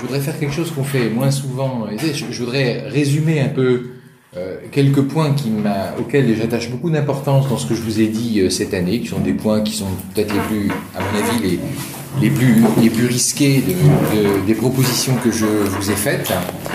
voudrais faire quelque chose qu'on fait moins souvent. Je voudrais résumer un peu quelques points auxquels j'attache beaucoup d'importance dans ce que je vous ai dit cette année, qui sont des points qui sont peut-être les plus, à mon avis, les plus risqués des propositions que je vous ai faites.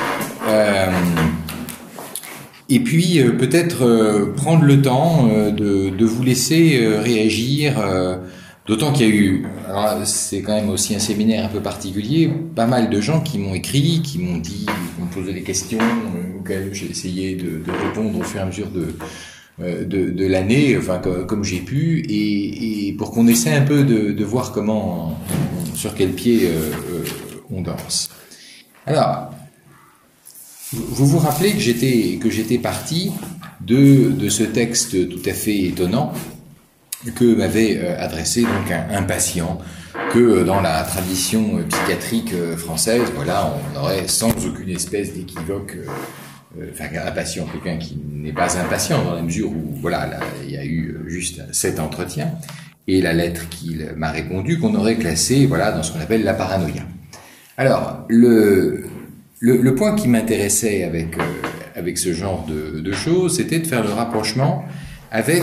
Et puis peut-être prendre le temps de vous laisser réagir, d'autant qu'il y a eu, alors c'est quand même aussi un séminaire un peu particulier, pas mal de gens qui m'ont écrit, qui m'ont dit, qui m'ont posé des questions auxquelles j'ai essayé de répondre au fur et à mesure de l'année, enfin comme j'ai pu, et pour qu'on essaie un peu de voir sur quel pied on danse. Alors, vous vous rappelez que j'étais parti de ce texte tout à fait étonnant que m'avait adressé donc un patient, que dans la tradition psychiatrique française, voilà, on aurait sans aucune espèce d'équivoque, un patient, quelqu'un qui n'est pas un patient dans la mesure où, voilà, là, il y a eu juste cet entretien et la lettre qu'il m'a répondu qu'on aurait classé, voilà, dans ce qu'on appelle la paranoïa. Alors, le point qui m'intéressait avec ce genre de choses, c'était de faire le rapprochement avec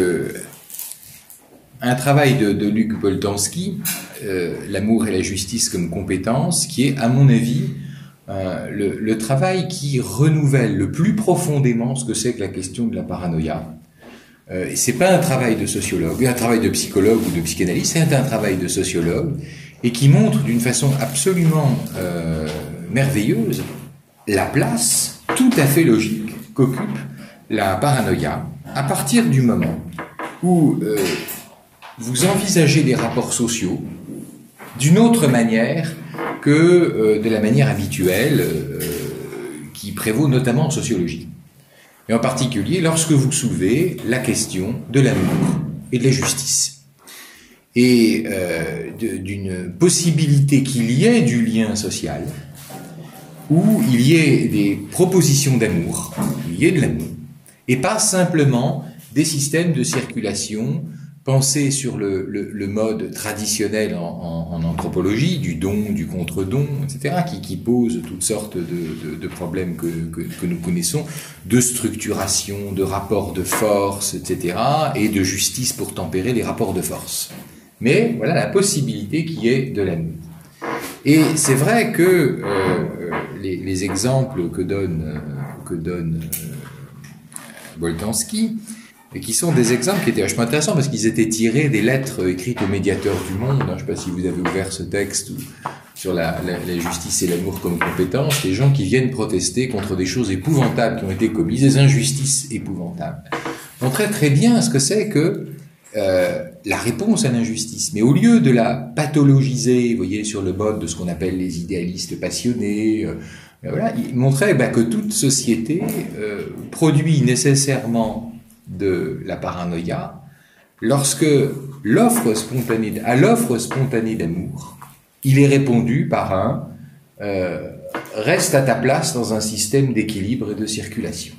un travail de Luc Boltanski, L'amour et la justice comme compétence, qui est, à mon avis, le travail qui renouvelle le plus profondément ce que c'est que la question de la paranoïa. C'est pas un travail de sociologue, un travail de psychologue ou de psychanalyste, c'est un travail de sociologue, et qui montre d'une façon absolument merveilleuse la place tout à fait logique qu'occupe la paranoïa à partir du moment où vous envisagez les rapports sociaux d'une autre manière que de la manière habituelle qui prévaut notamment en sociologie. Et en particulier lorsque vous soulevez la question de l'amour et de la justice. Et d'une possibilité qu'il y ait du lien social, où il y ait des propositions d'amour, il y ait de l'amour, et pas simplement des systèmes de circulation pensés sur le mode traditionnel en anthropologie, du don, du contre-don, etc., qui pose toutes sortes de problèmes que nous connaissons, de structuration, de rapports de force, etc., et de justice pour tempérer les rapports de force. Mais voilà la possibilité qui est de l'amour. Et c'est vrai que les exemples que donne Boltanski, qui sont des exemples qui étaient vachement intéressants parce qu'ils étaient tirés des lettres écrites au médiateur du monde. Je ne sais pas si vous avez ouvert ce texte sur la justice et l'amour comme compétence, des gens qui viennent protester contre des choses épouvantables qui ont été commises, des injustices épouvantables. On montraient très bien ce que c'est que la réponse à l'injustice. Mais au lieu de la pathologiser, vous voyez, sur le mode de ce qu'on appelle les idéalistes passionnés, voilà, il montrait que toute société produit nécessairement de la paranoïa lorsque à l'offre spontanée d'amour, il est répondu par un reste à ta place dans un système d'équilibre et de circulation.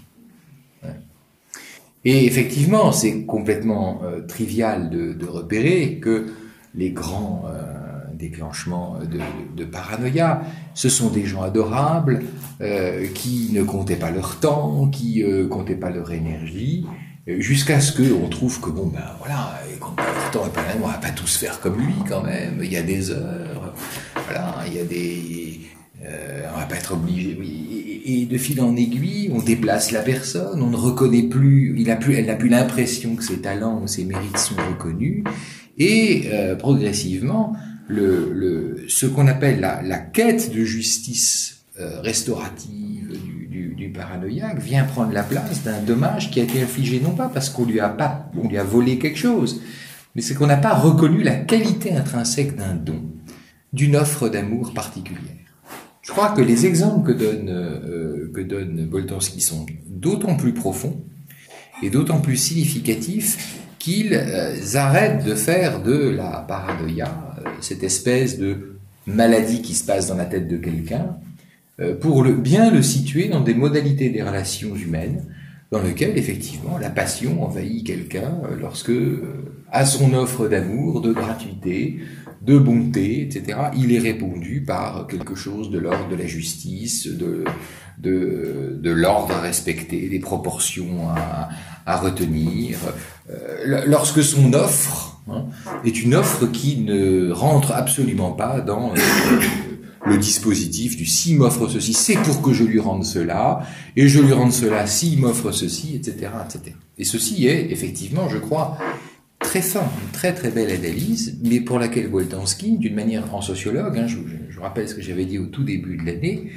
Et effectivement, c'est complètement trivial de repérer que les grands déclenchements de paranoïa, ce sont des gens adorables qui ne comptaient pas leur temps, qui comptaient pas leur énergie, jusqu'à ce qu'on trouve que voilà, ils comptent pas leur temps et pas on va pas tous faire comme lui quand même. Il y a des heures, voilà, il y a des on va pas être obligé. Et de fil en aiguille, on déplace la personne, on ne reconnaît plus, elle n'a plus l'impression que ses talents ou ses mérites sont reconnus, et progressivement, ce qu'on appelle la quête de justice restaurative du paranoïaque vient prendre la place d'un dommage qui a été infligé non pas parce qu'on lui a volé quelque chose, mais c'est qu'on n'a pas reconnu la qualité intrinsèque d'un don, d'une offre d'amour particulière. Je crois que les exemples que donne Boltanski sont d'autant plus profonds et d'autant plus significatifs qu'ils arrêtent de faire de la paranoïa cette espèce de maladie qui se passe dans la tête de quelqu'un pour bien le situer dans des modalités des relations humaines dans lesquelles effectivement la passion envahit quelqu'un lorsque à son offre d'amour, de gratuité, de bonté, etc., il est répondu par quelque chose de l'ordre de la justice, de l'ordre à respecter, des proportions à retenir. Lorsque son offre est une offre qui ne rentre absolument pas dans le dispositif du s'il m'offre ceci, c'est pour que je lui rende cela, et je lui rende cela s'il m'offre ceci, etc., etc. Et ceci est effectivement, je crois, très fin, une très très belle analyse, mais pour laquelle Boltanski, d'une manière en sociologue, je rappelle ce que j'avais dit au tout début de l'année,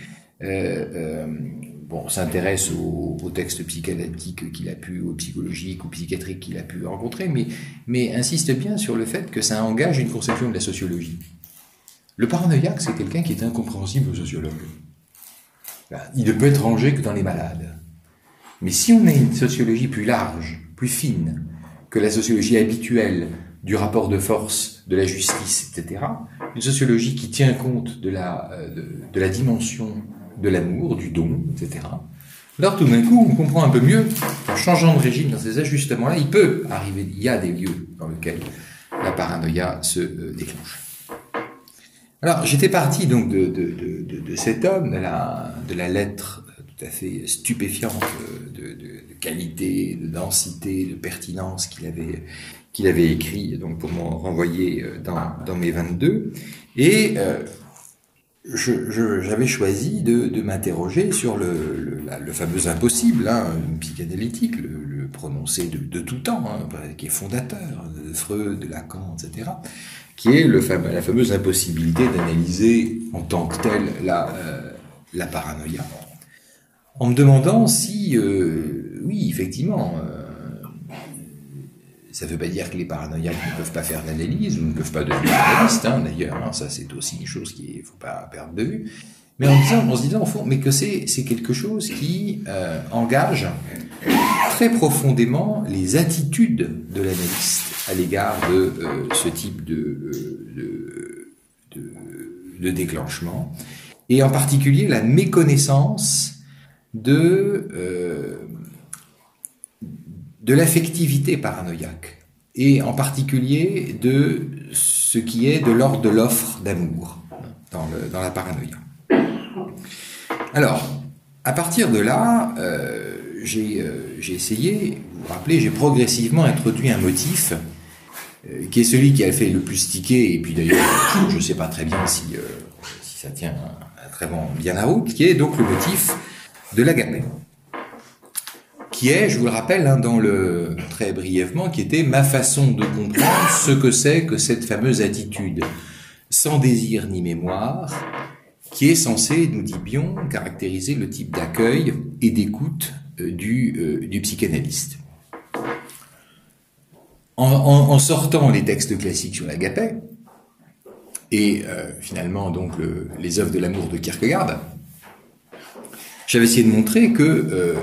s'intéresse aux textes psychanalytiques qu'il a pu, aux psychologiques ou psychiatriques qu'il a pu rencontrer, mais insiste bien sur le fait que ça engage une conception de la sociologie. Le paranoïaque, c'est quelqu'un qui est incompréhensible aux sociologues. Il ne peut être rangé que dans les malades. Mais si on a une sociologie plus large, plus fine, que la sociologie habituelle du rapport de force, de la justice, etc., une sociologie qui tient compte de la dimension de l'amour, du don, etc., alors tout d'un coup, on comprend un peu mieux, en changeant de régime dans ces ajustements-là, il y a des lieux dans lesquels la paranoïa se déclenche. Alors, j'étais parti donc de cet homme, de la lettre tout à fait stupéfiante de qualité, de densité, de pertinence qu'il avait écrit donc pour me renvoyer dans mes 22. Et j'avais choisi de m'interroger sur le fameux impossible psychanalytique, le prononcé de tout temps, qui est fondateur de Freud, de Lacan, etc., qui est la fameuse impossibilité d'analyser en tant que telle la paranoïa. En me demandant si, oui, effectivement, ça ne veut pas dire que les paranoïaques ne peuvent pas faire d'analyse ou ne peuvent pas devenir analystes, d'ailleurs, ça c'est aussi une chose qu'il ne faut pas perdre de vue, mais en se disant au fond, mais que c'est quelque chose qui engage très profondément les attitudes de l'analyste à l'égard de ce type de déclenchement, et en particulier la méconnaissance de l'affectivité paranoïaque, et en particulier de ce qui est de l'ordre de l'offre d'amour dans la paranoïa. Alors, à partir de là, j'ai essayé, vous vous rappelez, j'ai progressivement introduit un motif qui est celui qui a fait le plus tiquer, et puis d'ailleurs, je ne sais pas très bien si ça tient très bien la route, qui est donc le motif de l'agapé, qui est, je vous le rappelle, très brièvement, qui était ma façon de comprendre ce que c'est que cette fameuse attitude sans désir ni mémoire, qui est censée, nous dit Bion, caractériser le type d'accueil et d'écoute du psychanalyste. En sortant les textes classiques sur l'agapé, et finalement donc les œuvres de l'amour de Kierkegaard, j'avais essayé de montrer que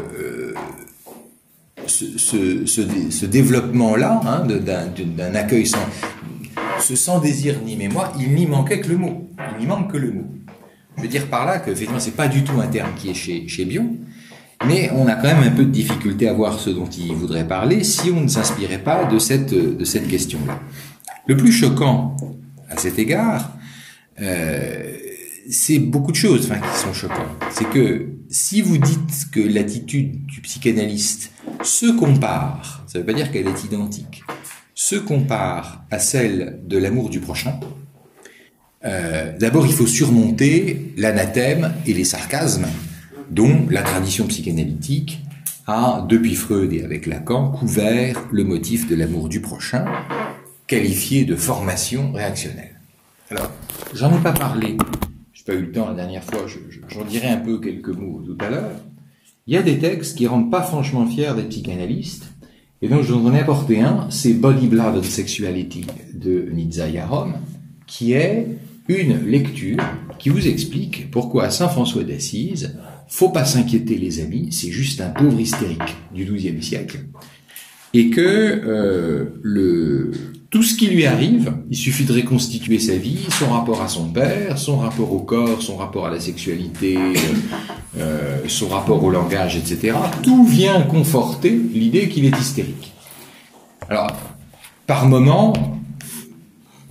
ce développement-là, d'un accueil sans désir ni mémoire, il n'y manquait que le mot. Il n'y manque que le mot. Je veux dire par là que, effectivement, c'est pas du tout un terme qui est chez Bion, mais on a quand même un peu de difficulté à voir ce dont il voudrait parler si on ne s'inspirait pas de cette question-là. Le plus choquant à cet égard, c'est beaucoup de choses qui sont choquantes. C'est que si vous dites que l'attitude du psychanalyste se compare, ça ne veut pas dire qu'elle est identique, se compare à celle de l'amour du prochain, d'abord il faut surmonter l'anathème et les sarcasmes dont la tradition psychanalytique a, depuis Freud et avec Lacan, couvert le motif de l'amour du prochain, qualifié de formation réactionnelle. Alors, j'en ai pas parlé, j'ai pas eu le temps la dernière fois, j'en dirai un peu quelques mots tout à l'heure. Il y a des textes qui rendent pas franchement fiers d'être psychanalystes, et donc je vous en ai apporté un, c'est Body, Blood and Sexuality de Nizza Yarom, qui est une lecture qui vous explique pourquoi à Saint François d'Assise, faut pas s'inquiéter les amis, c'est juste un pauvre hystérique du XIIe siècle, et que tout ce qui lui arrive, il suffit de reconstituer sa vie, son rapport à son père, son rapport au corps, son rapport à la sexualité, son rapport au langage, etc. Tout vient conforter l'idée qu'il est hystérique. Alors, par moment,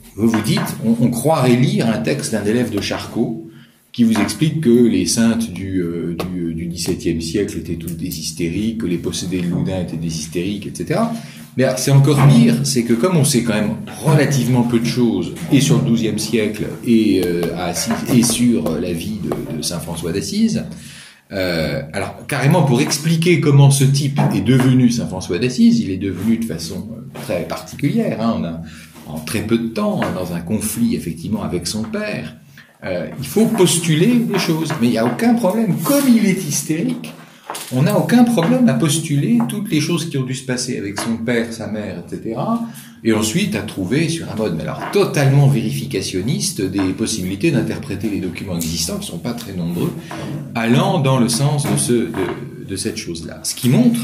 vous vous dites, on croirait lire un texte d'un élève de Charcot qui vous explique que les saintes du XVIIe siècle étaient toutes des hystériques, que les possédés de Loudun étaient des hystériques, etc. Mais c'est encore pire, c'est que comme on sait quand même relativement peu de choses, et sur le XIIe siècle, et sur la vie de saint François d'Assise, alors carrément pour expliquer comment ce type est devenu saint François d'Assise, il est devenu de façon très particulière, on a en très peu de temps, dans un conflit effectivement avec son père, il faut postuler des choses, mais il n'y a aucun problème, comme il est hystérique, on n'a aucun problème à postuler toutes les choses qui ont dû se passer avec son père, sa mère, etc. Et ensuite à trouver sur un mode, mais alors totalement vérificationniste, des possibilités d'interpréter les documents existants, qui ne sont pas très nombreux, allant dans le sens de cette chose-là. Ce qui montre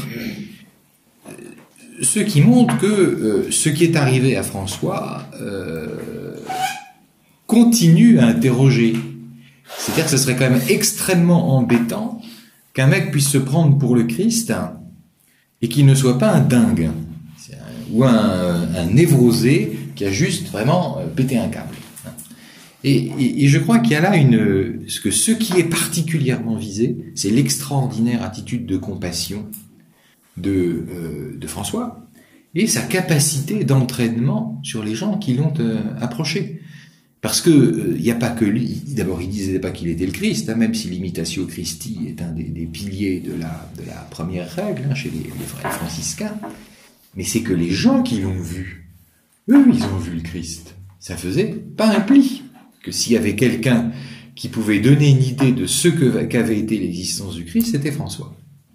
que ce qui est arrivé à François continue à interroger. C'est-à-dire que ce serait quand même extrêmement embêtant qu'un mec puisse se prendre pour le Christ et qu'il ne soit pas un dingue ou un névrosé qui a juste vraiment pété un câble. Et je crois qu'il y a là ce qui est particulièrement visé, c'est l'extraordinaire attitude de compassion de François et sa capacité d'entraînement sur les gens qui l'ont approché. Parce que il n'y a pas que lui. D'abord, il disait pas qu'il était le Christ, même si l'imitatio Christi est un des piliers de la première règle chez les franciscains. Mais c'est que les gens qui l'ont vu, eux, ils ont vu le Christ. Ça faisait pas un pli que s'il y avait quelqu'un qui pouvait donner une idée de ce qu'avait été l'existence du Christ, c'était François.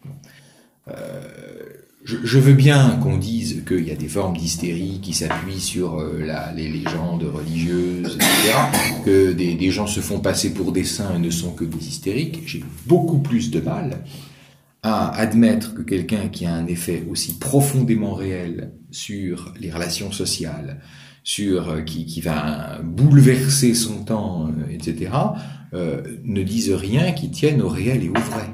Je veux bien qu'on dise qu'il y a des formes d'hystérie qui s'appuient sur les légendes religieuses, etc., que des gens se font passer pour des saints et ne sont que des hystériques. J'ai beaucoup plus de mal à admettre que quelqu'un qui a un effet aussi profondément réel sur les relations sociales, qui va bouleverser son temps, etc., ne dise rien qui tienne au réel et au vrai.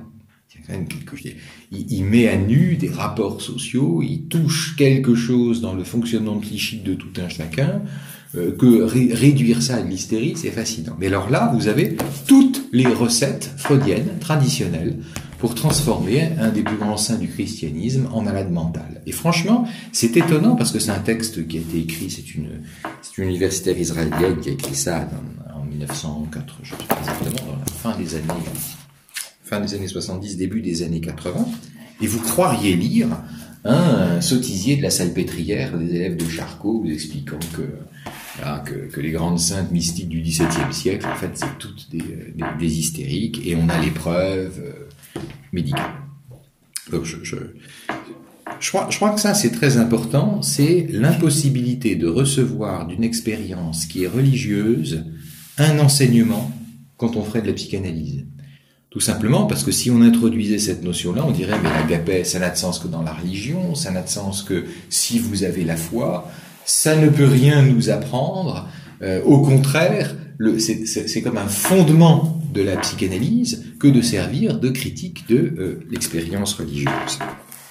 Il met à nu des rapports sociaux, il touche quelque chose dans le fonctionnement psychique de tout un chacun, que réduire ça à de l'hystérie, c'est fascinant. Mais alors là, vous avez toutes les recettes freudiennes, traditionnelles, pour transformer un des plus grands saints du christianisme en malade mental. Et franchement, c'est étonnant parce que c'est un texte qui a été écrit, c'est une universitaire israélienne qui a écrit ça en 1904, je ne sais pas exactement, dans la fin des années 70, début des années 80, et vous croiriez lire un sotisier de la salpêtrière des élèves de Charcot vous expliquant que les grandes saintes mystiques du XVIIe siècle, en fait, c'est toutes des hystériques, et on a les preuves médicales. Donc je crois que ça, c'est très important, c'est l'impossibilité de recevoir d'une expérience qui est religieuse un enseignement quand on ferait de la psychanalyse. Tout simplement parce que si on introduisait cette notion-là, on dirait mais l'agapé, ça n'a de sens que dans la religion, ça n'a de sens que si vous avez la foi, ça ne peut rien nous apprendre. Au contraire, c'est comme un fondement de la psychanalyse que de servir de critique de l'expérience religieuse.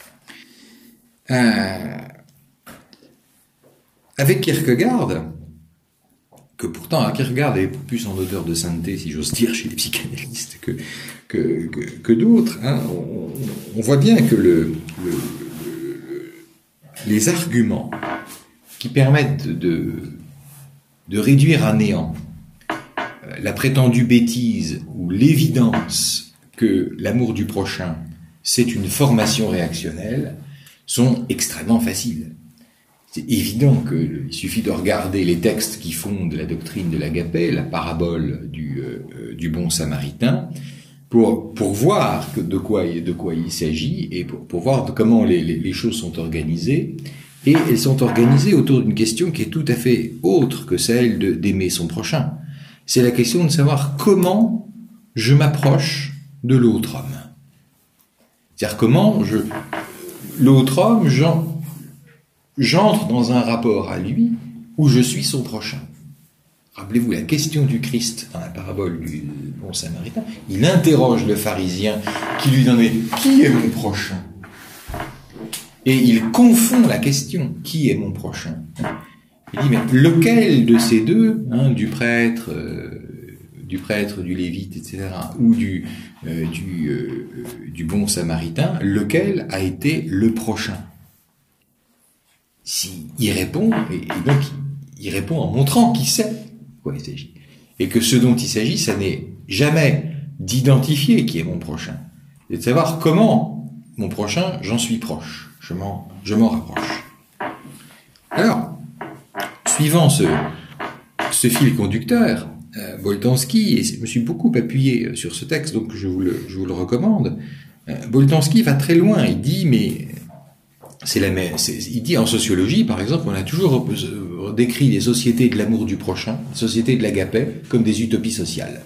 Avec Kierkegaard, que pourtant Kierkegaard est plus en odeur de sainteté, si j'ose dire, chez les psychanalystes que d'autres, on voit bien que les arguments qui permettent de réduire à néant la prétendue bêtise ou l'évidence que l'amour du prochain, c'est une formation réactionnelle, sont extrêmement faciles. C'est évident qu'il suffit de regarder les textes qui fondent la doctrine de l'agapé, la parabole du bon samaritain, pour voir de quoi il s'agit et pour voir comment les choses sont organisées. Et elles sont organisées autour d'une question qui est tout à fait autre que celle d'aimer son prochain. C'est la question de savoir comment je m'approche de l'autre homme. C'est-à-dire comment l'autre homme, j'entre dans un rapport à lui où je suis son prochain. Rappelez-vous la question du Christ dans la parabole du bon samaritain. Il interroge le pharisien qui lui demande « Qui est mon prochain ?» Et il confond la question « Qui est mon prochain ?» Il dit, mais lequel de ces deux, hein, du prêtre, du lévite, etc., ou du bon samaritain, lequel a été le prochain? Il répond, et donc il répond en montrant qu'il sait de quoi il s'agit. Et que ce dont il s'agit, ça n'est jamais d'identifier qui est mon prochain, c'est de savoir comment mon prochain, j'en suis proche, je m'en rapproche. Alors, suivant ce fil conducteur, Boltanski, et je me suis beaucoup appuyé sur ce texte, donc je vous le recommande, Boltanski va très loin, il dit, mais il dit en sociologie, par exemple, on a toujours décrit les sociétés de l'amour du prochain, les sociétés de l'agapé, comme des utopies sociales.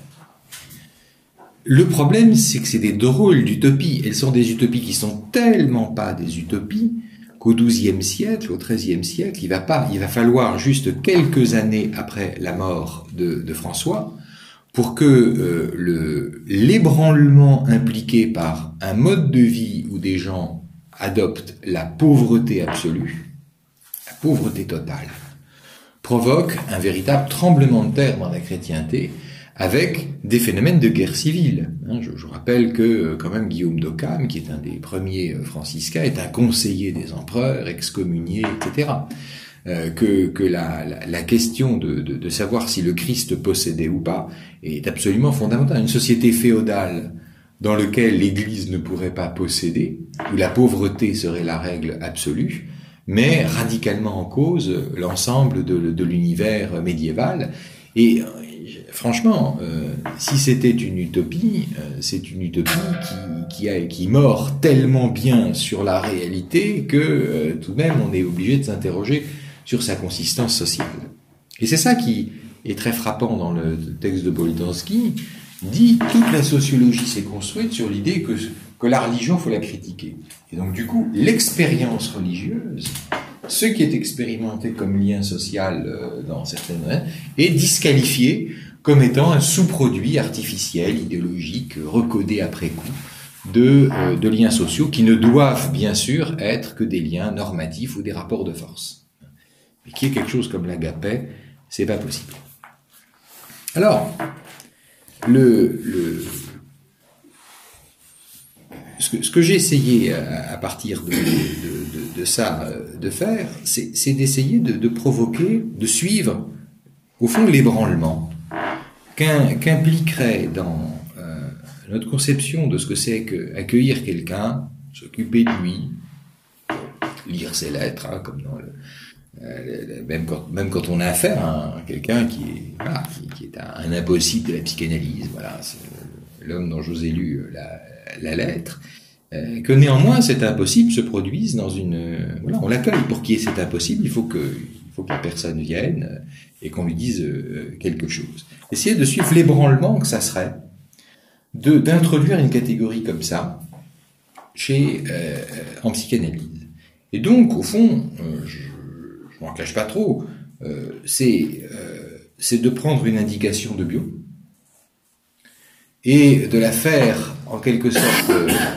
Le problème, c'est que c'est des drôles d'utopies. Elles sont des utopies qui sont tellement pas des utopies qu'au XIIe siècle, au XIIIe siècle, il va falloir juste quelques années après la mort de François pour que l'ébranlement impliqué par un mode de vie où des gens adoptent la pauvreté absolue, la pauvreté totale, provoque un véritable tremblement de terre dans la chrétienté, avec des phénomènes de guerre civile. Je rappelle que quand même Guillaume d'Occam, qui est un des premiers franciscains, est un conseiller des empereurs, excommunié, etc. Que la question de savoir si le Christ possédait ou pas est absolument fondamentale. Une société féodale dans laquelle l'Église ne pourrait pas posséder, où la pauvreté serait la règle absolue, met radicalement en cause l'ensemble de l'univers médiéval. Et franchement, si c'était une utopie, c'est une utopie qui mord tellement bien sur la réalité que tout de même on est obligé de s'interroger sur sa consistance sociale. Et c'est ça qui est très frappant dans le texte de Boltanski. Dit toute la sociologie s'est construite sur l'idée que la religion, faut la critiquer. Et donc du coup, l'expérience religieuse, ce qui est expérimenté comme lien social dans certaines domaines, est disqualifié comme étant un sous-produit artificiel, idéologique, recodé après coup, de liens sociaux qui ne doivent bien sûr être que des liens normatifs ou des rapports de force. Mais qui est quelque chose comme l'agapé, c'est pas possible. Alors, ce que j'ai essayé à partir de ça de faire, c'est d'essayer de provoquer, de suivre, au fond, l'ébranlement qu'impliquerait dans notre conception de ce que c'est qu'accueillir quelqu'un, s'occuper de lui, lire ses lettres, hein, comme dans même quand on a affaire à quelqu'un qui est un impossible de la psychanalyse, voilà, c'est l'homme dont je vous ai lu la lettre, que néanmoins cet impossible se produise dans on l'accueille. Pour qu'il y ait cet impossible, il faut que la personne vienne et qu'on lui dise quelque chose. Essayez de suivre l'ébranlement que ça serait d'introduire une catégorie comme ça en psychanalyse. Et donc, au fond, je m'en cache pas trop, c'est de prendre une indication de bio et de la faire en quelque sorte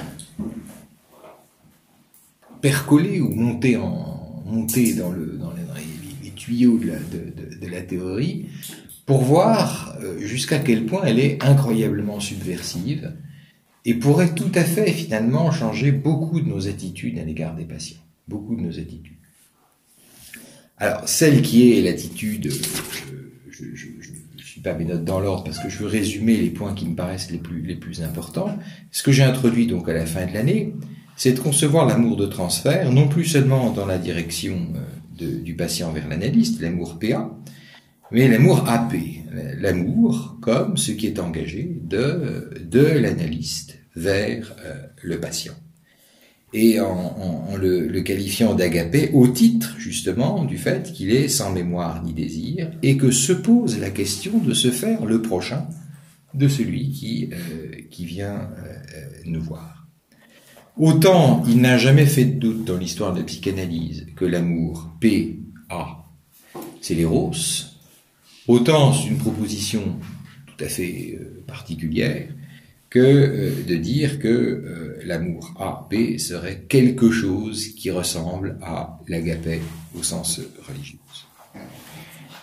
percoler ou monter dans les tuyaux de la théorie pour voir jusqu'à quel point elle est incroyablement subversive et pourrait tout à fait finalement changer beaucoup de nos attitudes à l'égard des patients, beaucoup de nos attitudes. Alors, celle qui est l'attitude, je ne suis pas mes notes dans l'ordre parce que je veux résumer les points qui me paraissent les plus importants. Ce que j'ai introduit donc à la fin de l'année, c'est de concevoir l'amour de transfert, non plus seulement dans la direction du patient vers l'analyste, l'amour PA, mais l'amour AP, l'amour comme ce qui est engagé de l'analyste vers le patient. Et en le qualifiant d'agapé au titre, justement, du fait qu'il est sans mémoire ni désir, et que se pose la question de se faire le prochain de celui qui vient nous voir. Autant il n'a jamais fait de doute dans l'histoire de la psychanalyse que l'amour P.A. c'est l'éros, autant c'est une proposition tout à fait particulière que de dire que l'amour A.P. serait quelque chose qui ressemble à l'agapé au sens religieux.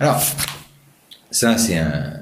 Alors, ça c'est un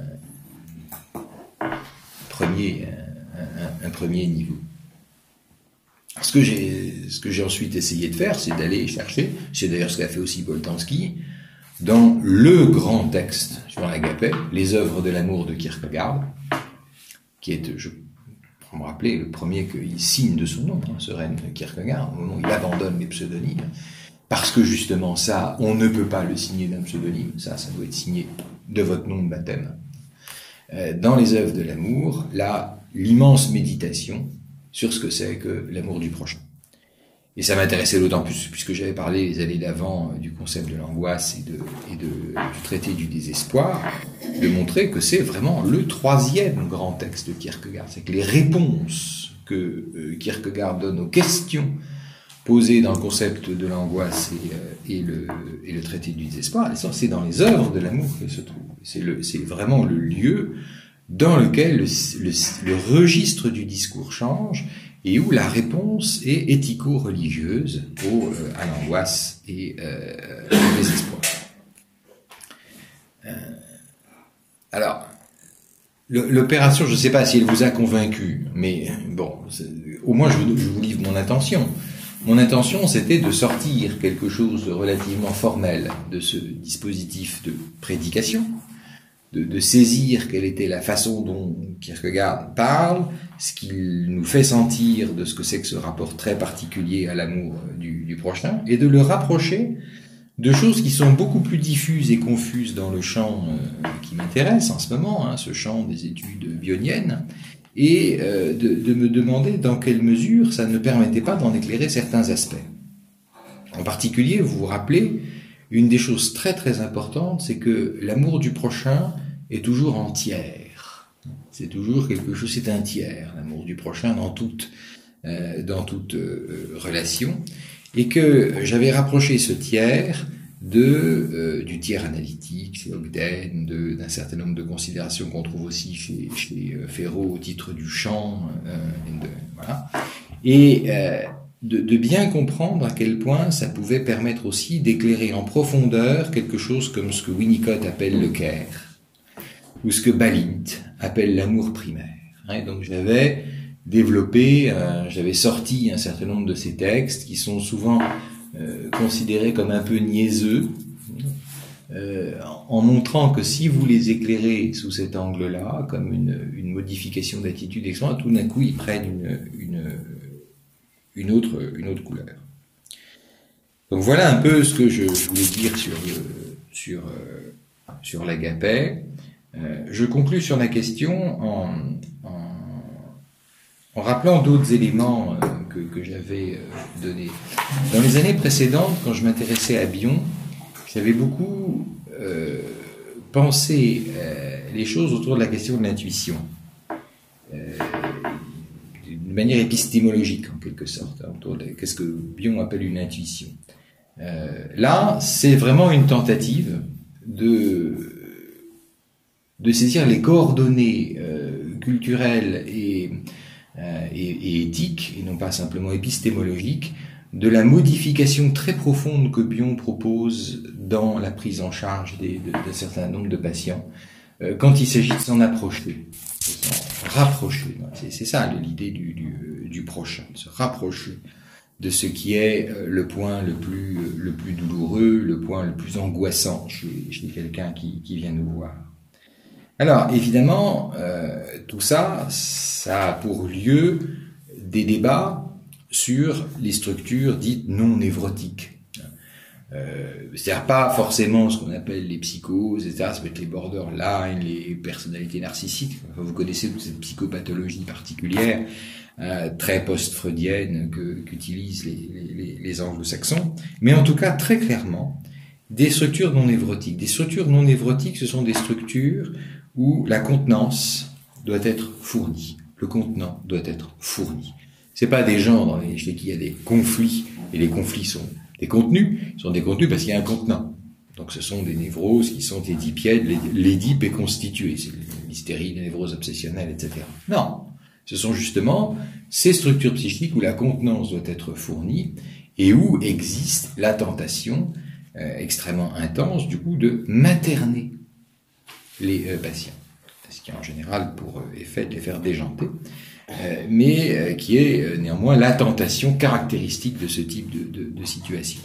premier niveau. Ce que j'ai ensuite essayé de faire, c'est d'aller chercher, c'est d'ailleurs ce qu'a fait aussi Boltanski, dans le grand texte sur l'agapé, les œuvres de l'amour de Kierkegaard, qui est, je me rappeler, le premier qu'il signe de son nom, Søren Kierkegaard, au moment où il abandonne les pseudonymes, parce que justement ça, on ne peut pas le signer d'un pseudonyme, ça doit être signé de votre nom de baptême. Dans les œuvres de l'amour, là, l'immense méditation sur ce que c'est que l'amour du prochain. Et ça m'intéressait d'autant plus, puisque j'avais parlé les années d'avant du concept de l'angoisse et du traité du désespoir, de montrer que c'est vraiment le troisième grand texte de Kierkegaard. C'est que les réponses que Kierkegaard donne aux questions posées dans le concept de l'angoisse et le traité du désespoir, c'est dans les œuvres de l'amour qu'elles se trouvent. C'est vraiment le lieu dans lequel le registre du discours change et où la réponse est éthico-religieuse à l'angoisse et au désespoir. Alors, l'opération, je ne sais pas si elle vous a convaincu, mais bon, au moins je vous livre mon intention. Mon intention, c'était de sortir quelque chose de relativement formel de ce dispositif de prédication, de saisir quelle était la façon dont Kierkegaard parle, ce qu'il nous fait sentir de ce que c'est que ce rapport très particulier à l'amour du prochain, et de le rapprocher de choses qui sont beaucoup plus diffuses et confuses dans le champ qui m'intéresse en ce moment, ce champ des études bioniennes, et de me demander dans quelle mesure ça ne permettait pas d'en éclairer certains aspects. En particulier, vous vous rappelez, une des choses très très importantes, c'est que l'amour du prochain est toujours en tiers. C'est toujours quelque chose, c'est un tiers, l'amour du prochain dans toute relation, et que j'avais rapproché ce tiers du tiers analytique, chez Ogden, d'un certain nombre de considérations qu'on trouve aussi chez Ferraud au titre du champ, voilà. Et de bien comprendre à quel point ça pouvait permettre aussi d'éclairer en profondeur quelque chose comme ce que Winnicott appelle le care, ou ce que Balint appelle l'amour primaire. Donc j'avais développé, j'avais sorti un certain nombre de ces textes qui sont souvent considérés comme un peu niaiseux, en montrant que si vous les éclairez sous cet angle-là, comme une modification d'attitude extrême, tout d'un coup ils prennent une autre couleur. Donc voilà un peu ce que je voulais dire sur l'agapé. Je conclus sur la question en rappelant d'autres éléments que j'avais donnés. Dans les années précédentes, quand je m'intéressais à Bion, j'avais beaucoup pensé les choses autour de la question de l'intuition. D'une manière épistémologique, en quelque sorte, autour de qu'est-ce que Bion appelle une intuition. Là, c'est vraiment une tentative de saisir les coordonnées culturelles et éthiques, et non pas simplement épistémologiques, de la modification très profonde que Bion propose dans la prise en charge d'un certain nombre de patients, quand il s'agit de s'en approcher, de s'en rapprocher. C'est ça l'idée du prochain, de se rapprocher de ce qui est le point le plus douloureux, le point le plus angoissant chez quelqu'un qui vient nous voir. Alors, évidemment, tout ça a pour lieu des débats sur les structures dites non névrotiques. C'est-à-dire pas forcément ce qu'on appelle les psychoses, etc. Ça peut être les borderline, les personnalités narcissiques. Enfin, vous connaissez toute cette psychopathologie particulière, très post-freudienne qu'utilisent les anglo-saxons. Mais en tout cas, très clairement, des structures non névrotiques. Des structures non névrotiques, ce sont des structures où la contenance doit être fournie. Le contenant doit être fourni. C'est pas des gens chez qui il y a des conflits, et les conflits sont des contenus, ils sont des contenus parce qu'il y a un contenant. Donc ce sont des névroses qui sont édipièdes, l'édipe est constitué, c'est l'hystérie, les névroses obsessionnelles, etc. Non, ce sont justement ces structures psychiques où la contenance doit être fournie et où existe la tentation extrêmement intense, du coup, de materner les patients, ce qui a en général pour effet de les faire déjanter, mais qui est néanmoins la tentation caractéristique de ce type de situation.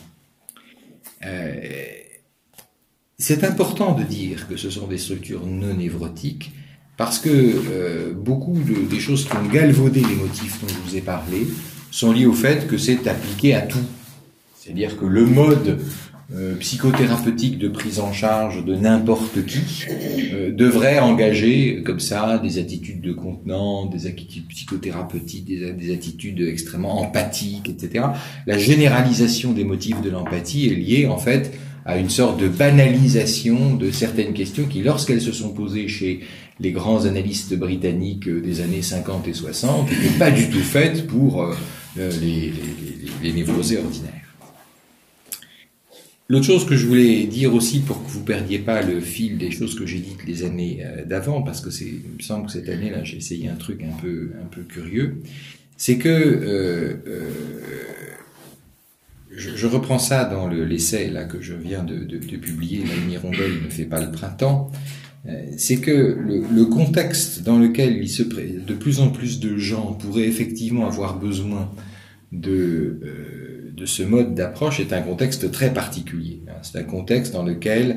C'est important de dire que ce sont des structures non névrotiques, parce que beaucoup des choses qui ont galvaudé les motifs dont je vous ai parlé sont liées au fait que c'est appliqué à tout. C'est-à-dire que le mode psychothérapeutique de prise en charge de n'importe qui devrait engager comme ça des attitudes de contenance, des attitudes psychothérapeutiques, des attitudes extrêmement empathiques, etc. La généralisation des motifs de l'empathie est liée en fait à une sorte de banalisation de certaines questions qui, lorsqu'elles se sont posées chez les grands analystes britanniques des années 50 et 60, n'étaient pas du tout faites pour les névrosés ordinaires. L'autre chose que je voulais dire aussi, pour que vous perdiez pas le fil des choses que j'ai dites les années d'avant, parce que il me semble que cette année-là, j'ai essayé un truc un peu curieux, c'est que je reprends ça dans l'essai là que je viens de publier, La hirondelle ne fait pas le printemps. C'est que le contexte dans lequel de plus en plus de gens pourraient effectivement avoir besoin de ce mode d'approche est un contexte très particulier. C'est un contexte dans lequel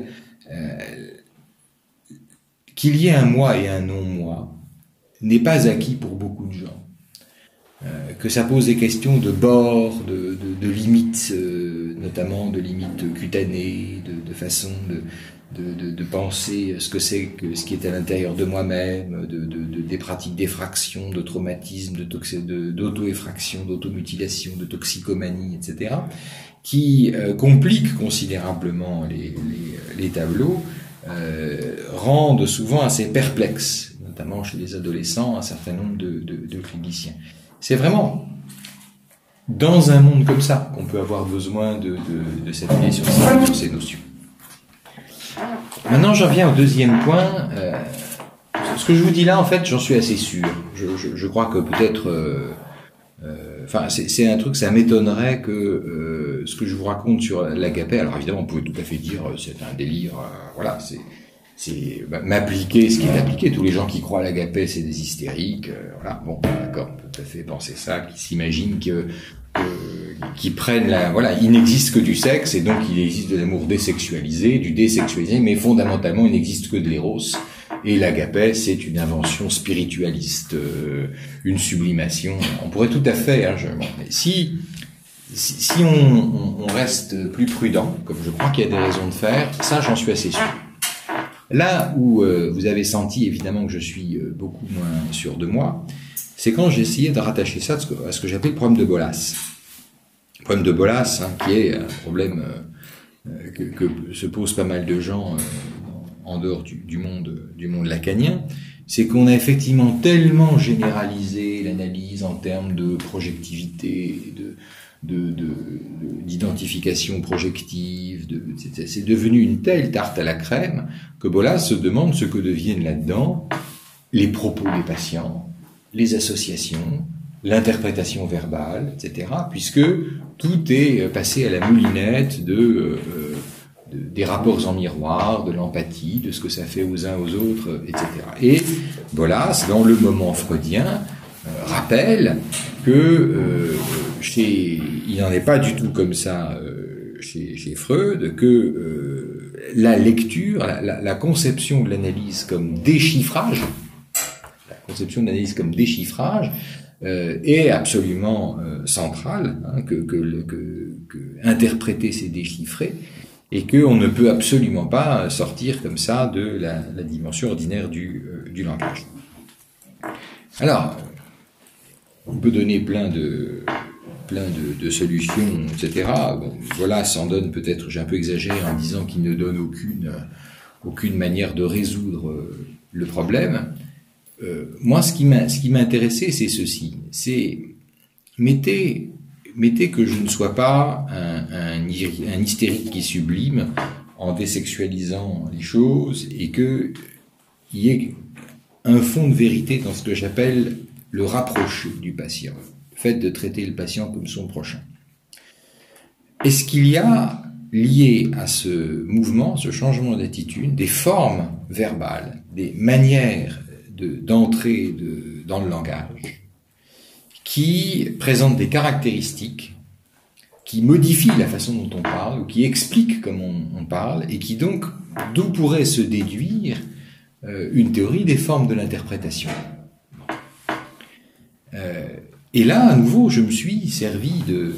qu'il y ait un moi et un non-moi n'est pas acquis pour beaucoup de gens. Que ça pose des questions de bords, de limites, notamment de limites cutanées, de façon de penser ce que c'est que ce qui est à l'intérieur de moi-même, des pratiques d'effraction, de traumatisme, d'auto-effraction, d'automutilation, de toxicomanie, etc., qui compliquent considérablement les tableaux, rendent souvent assez perplexes, notamment chez les adolescents, un certain nombre de cliniciens. C'est vraiment dans un monde comme ça qu'on peut avoir besoin de s'appuyer sur ces notions. Maintenant, j'en viens au deuxième point. Ce que je vous dis là, en fait, j'en suis assez sûr. Je crois que peut-être... c'est un truc, ça m'étonnerait que ce que je vous raconte sur l'agapé, alors évidemment, on pouvait tout à fait dire c'est un délire, voilà, c'est m'appliquer ce qui est appliqué. Tous les gens qui croient à l'agapé, c'est des hystériques, voilà, bon, d'accord, on peut tout à fait penser ça, qui s'imaginent qui prennent il n'existe que du sexe, et donc il existe de l'amour désexualisé, du désexualisé, mais fondamentalement il n'existe que de l'éros, et l'agapé c'est une invention spiritualiste, une sublimation. On pourrait tout à fait, mais si on reste plus prudent, comme je crois qu'il y a des raisons de faire, ça j'en suis assez sûr. Là où vous avez senti évidemment que je suis beaucoup moins sûr de moi, c'est quand j'ai essayé de rattacher ça à ce que j'appelle le problème de Bolas. Le problème de Bolas, qui est un problème que se posent pas mal de gens en dehors du monde lacanien, c'est qu'on a effectivement tellement généralisé l'analyse en termes de projectivité, d'identification projective, c'est devenu une telle tarte à la crème que Bolas se demande ce que deviennent là-dedans les propos des patients, les associations, l'interprétation verbale, etc., puisque tout est passé à la moulinette des rapports en miroir, de l'empathie, de ce que ça fait aux uns aux autres, etc. Et Bolas, dans le moment freudien, rappelle que il n'en est pas du tout comme ça chez Freud, que la lecture, la conception de l'analyse comme déchiffrage, est absolument centrale, que interpréter c'est déchiffrer, et qu'on ne peut absolument pas sortir comme ça de la dimension ordinaire du langage. Alors, on peut donner plein de solutions, etc. Bon, voilà, s'en donne peut-être, j'ai un peu exagéré en disant qu'il ne donne aucune manière de résoudre le problème. Moi, ce qui m'a intéressé, c'est ceci. C'est mettez que je ne sois pas un hystérique qui sublime en désexualisant les choses, et qu'il y ait un fond de vérité dans ce que j'appelle le rapproché du patient, le fait de traiter le patient comme son prochain. Est-ce qu'il y a liées à ce mouvement, ce changement d'attitude, des formes verbales, des manières d'entrer dans le langage, qui présentent des caractéristiques, qui modifient la façon dont on parle, ou qui expliquent comment on parle, et qui donc, d'où pourrait se déduire une théorie des formes de l'interprétation. Et là, à nouveau, je me suis servi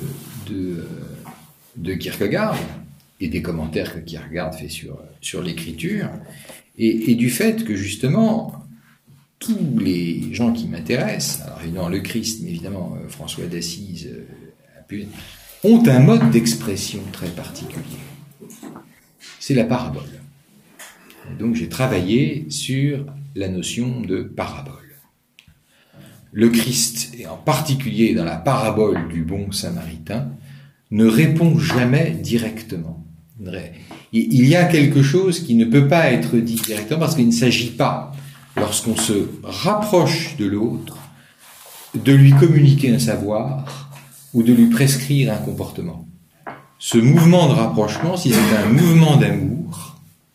de Kierkegaard, et des commentaires que Kierkegaard fait sur l'écriture, et du fait que justement, tous les gens qui m'intéressent, alors évidemment le Christ, mais évidemment François d'Assise, ont un mode d'expression très particulier. C'est la parabole. Et donc j'ai travaillé sur la notion de parabole. Le Christ, et en particulier dans la parabole du bon samaritain, ne répond jamais directement. Il y a quelque chose qui ne peut pas être dit directement parce qu'il ne s'agit pas, lorsqu'on se rapproche de l'autre, de lui communiquer un savoir ou de lui prescrire un comportement. Ce mouvement de rapprochement, si c'est un mouvement d'amour,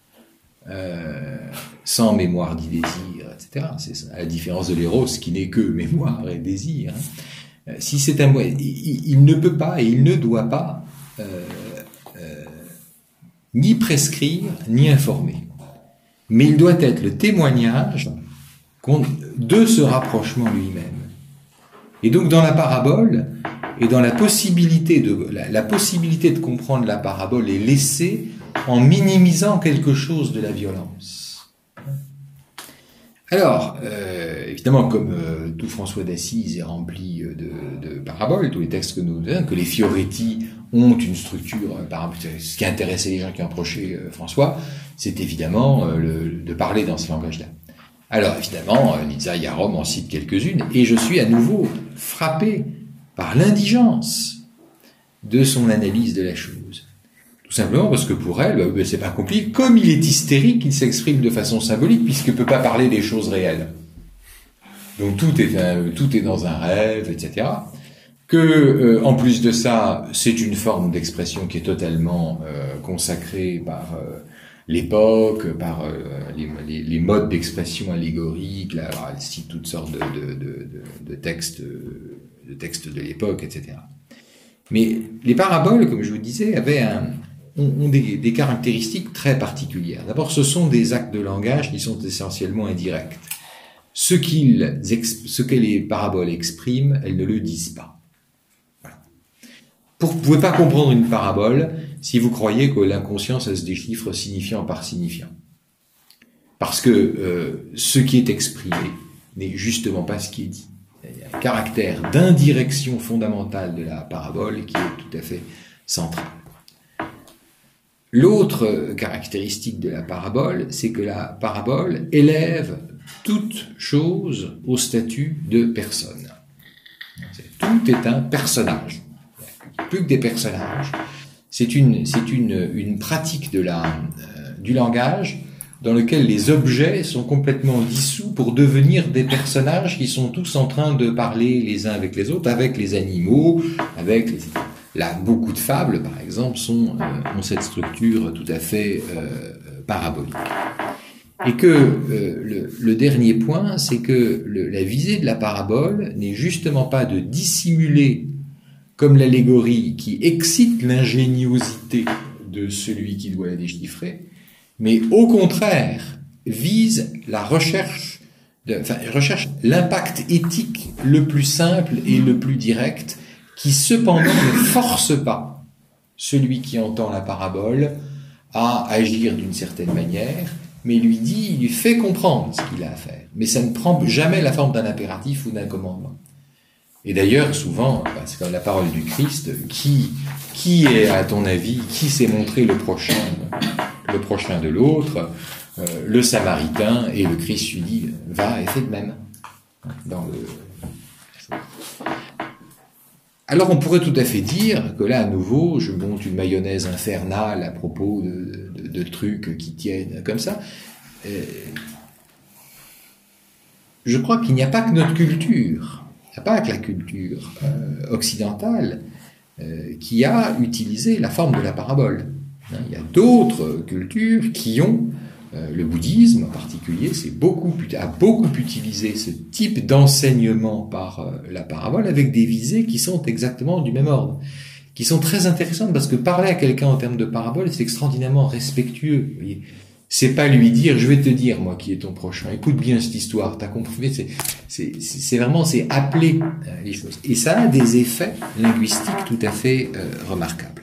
sans mémoire ni désir, etc., c'est à la différence de l'éros qui n'est que mémoire et désir, si c'est un mouvement, il ne peut pas et il ne doit pas ni prescrire ni informer. Mais il doit être le témoignage de ce rapprochement lui-même. Et donc dans la parabole, et dans la possibilité de comprendre la parabole est laissée en minimisant quelque chose de la violence. Alors, évidemment, comme tout François d'Assise est rempli de paraboles, tous les textes que nous donnons, que les Fioretti ont une structure parabolique, ce qui intéressait les gens qui approchaient François, c'est évidemment de parler dans ce langage-là. Alors évidemment, Liza Yarom en cite quelques-unes, et je suis à nouveau frappé par l'indigence de son analyse de la chose. Tout simplement parce que pour elle, c'est pas compliqué. Comme il est hystérique, il s'exprime de façon symbolique puisqu'il ne peut pas parler des choses réelles. Donc tout est dans un rêve, etc. Que, en plus de ça, c'est une forme d'expression qui est totalement consacrée par l'époque, par les modes d'expression allégoriques. Là, alors, elle cite toutes sortes de textes de l'époque, etc. Mais les paraboles, comme je vous disais, ont des caractéristiques très particulières. D'abord, ce sont des actes de langage qui sont essentiellement indirects. Ce que les paraboles expriment, elles ne le disent pas. Voilà. Vous ne pouvez pas comprendre une parabole si vous croyez que l'inconscient, ça se déchiffre signifiant par signifiant. Parce que ce qui est exprimé n'est justement pas ce qui est dit. Il y a un caractère d'indirection fondamentale de la parabole qui est tout à fait central. L'autre caractéristique de la parabole, c'est que la parabole élève toute chose au statut de personne. Tout est un personnage. Plus que des personnages. C'est une pratique du langage dans lequel les objets sont complètement dissous pour devenir des personnages qui sont tous en train de parler les uns avec les autres, avec les animaux, Là, beaucoup de fables, par exemple, ont cette structure tout à fait parabolique. Et que le dernier point, c'est que la visée de la parabole n'est justement pas de dissimuler, comme l'allégorie qui excite l'ingéniosité de celui qui doit la déchiffrer, mais au contraire vise recherche l'impact éthique le plus simple et le plus direct, qui cependant ne force pas celui qui entend la parabole à agir d'une certaine manière, mais il lui fait comprendre ce qu'il a à faire. Mais ça ne prend jamais la forme d'un impératif ou d'un commandement. Et d'ailleurs, souvent, c'est comme la parole du Christ, qui est, à ton avis, qui s'est montré le prochain de l'autre, le Samaritain, et le Christ lui dit, va et fais de même. Alors on pourrait tout à fait dire que là, à nouveau, je monte une mayonnaise infernale à propos de trucs qui tiennent comme ça. Je crois qu'il n'y a pas que notre culture, il n'y a pas que la culture occidentale qui a utilisé la forme de la parabole. Il y a d'autres cultures qui ont, le bouddhisme en particulier, a beaucoup utilisé ce type d'enseignement par la parabole avec des visées qui sont exactement du même ordre, qui sont très intéressantes parce que parler à quelqu'un en termes de parabole, c'est extraordinairement respectueux. Vous voyez, c'est pas lui dire, je vais te dire, moi, qui est ton prochain, écoute bien cette histoire, t'as compris, c'est vraiment, c'est appeler les choses. Et ça a des effets linguistiques tout à fait remarquables.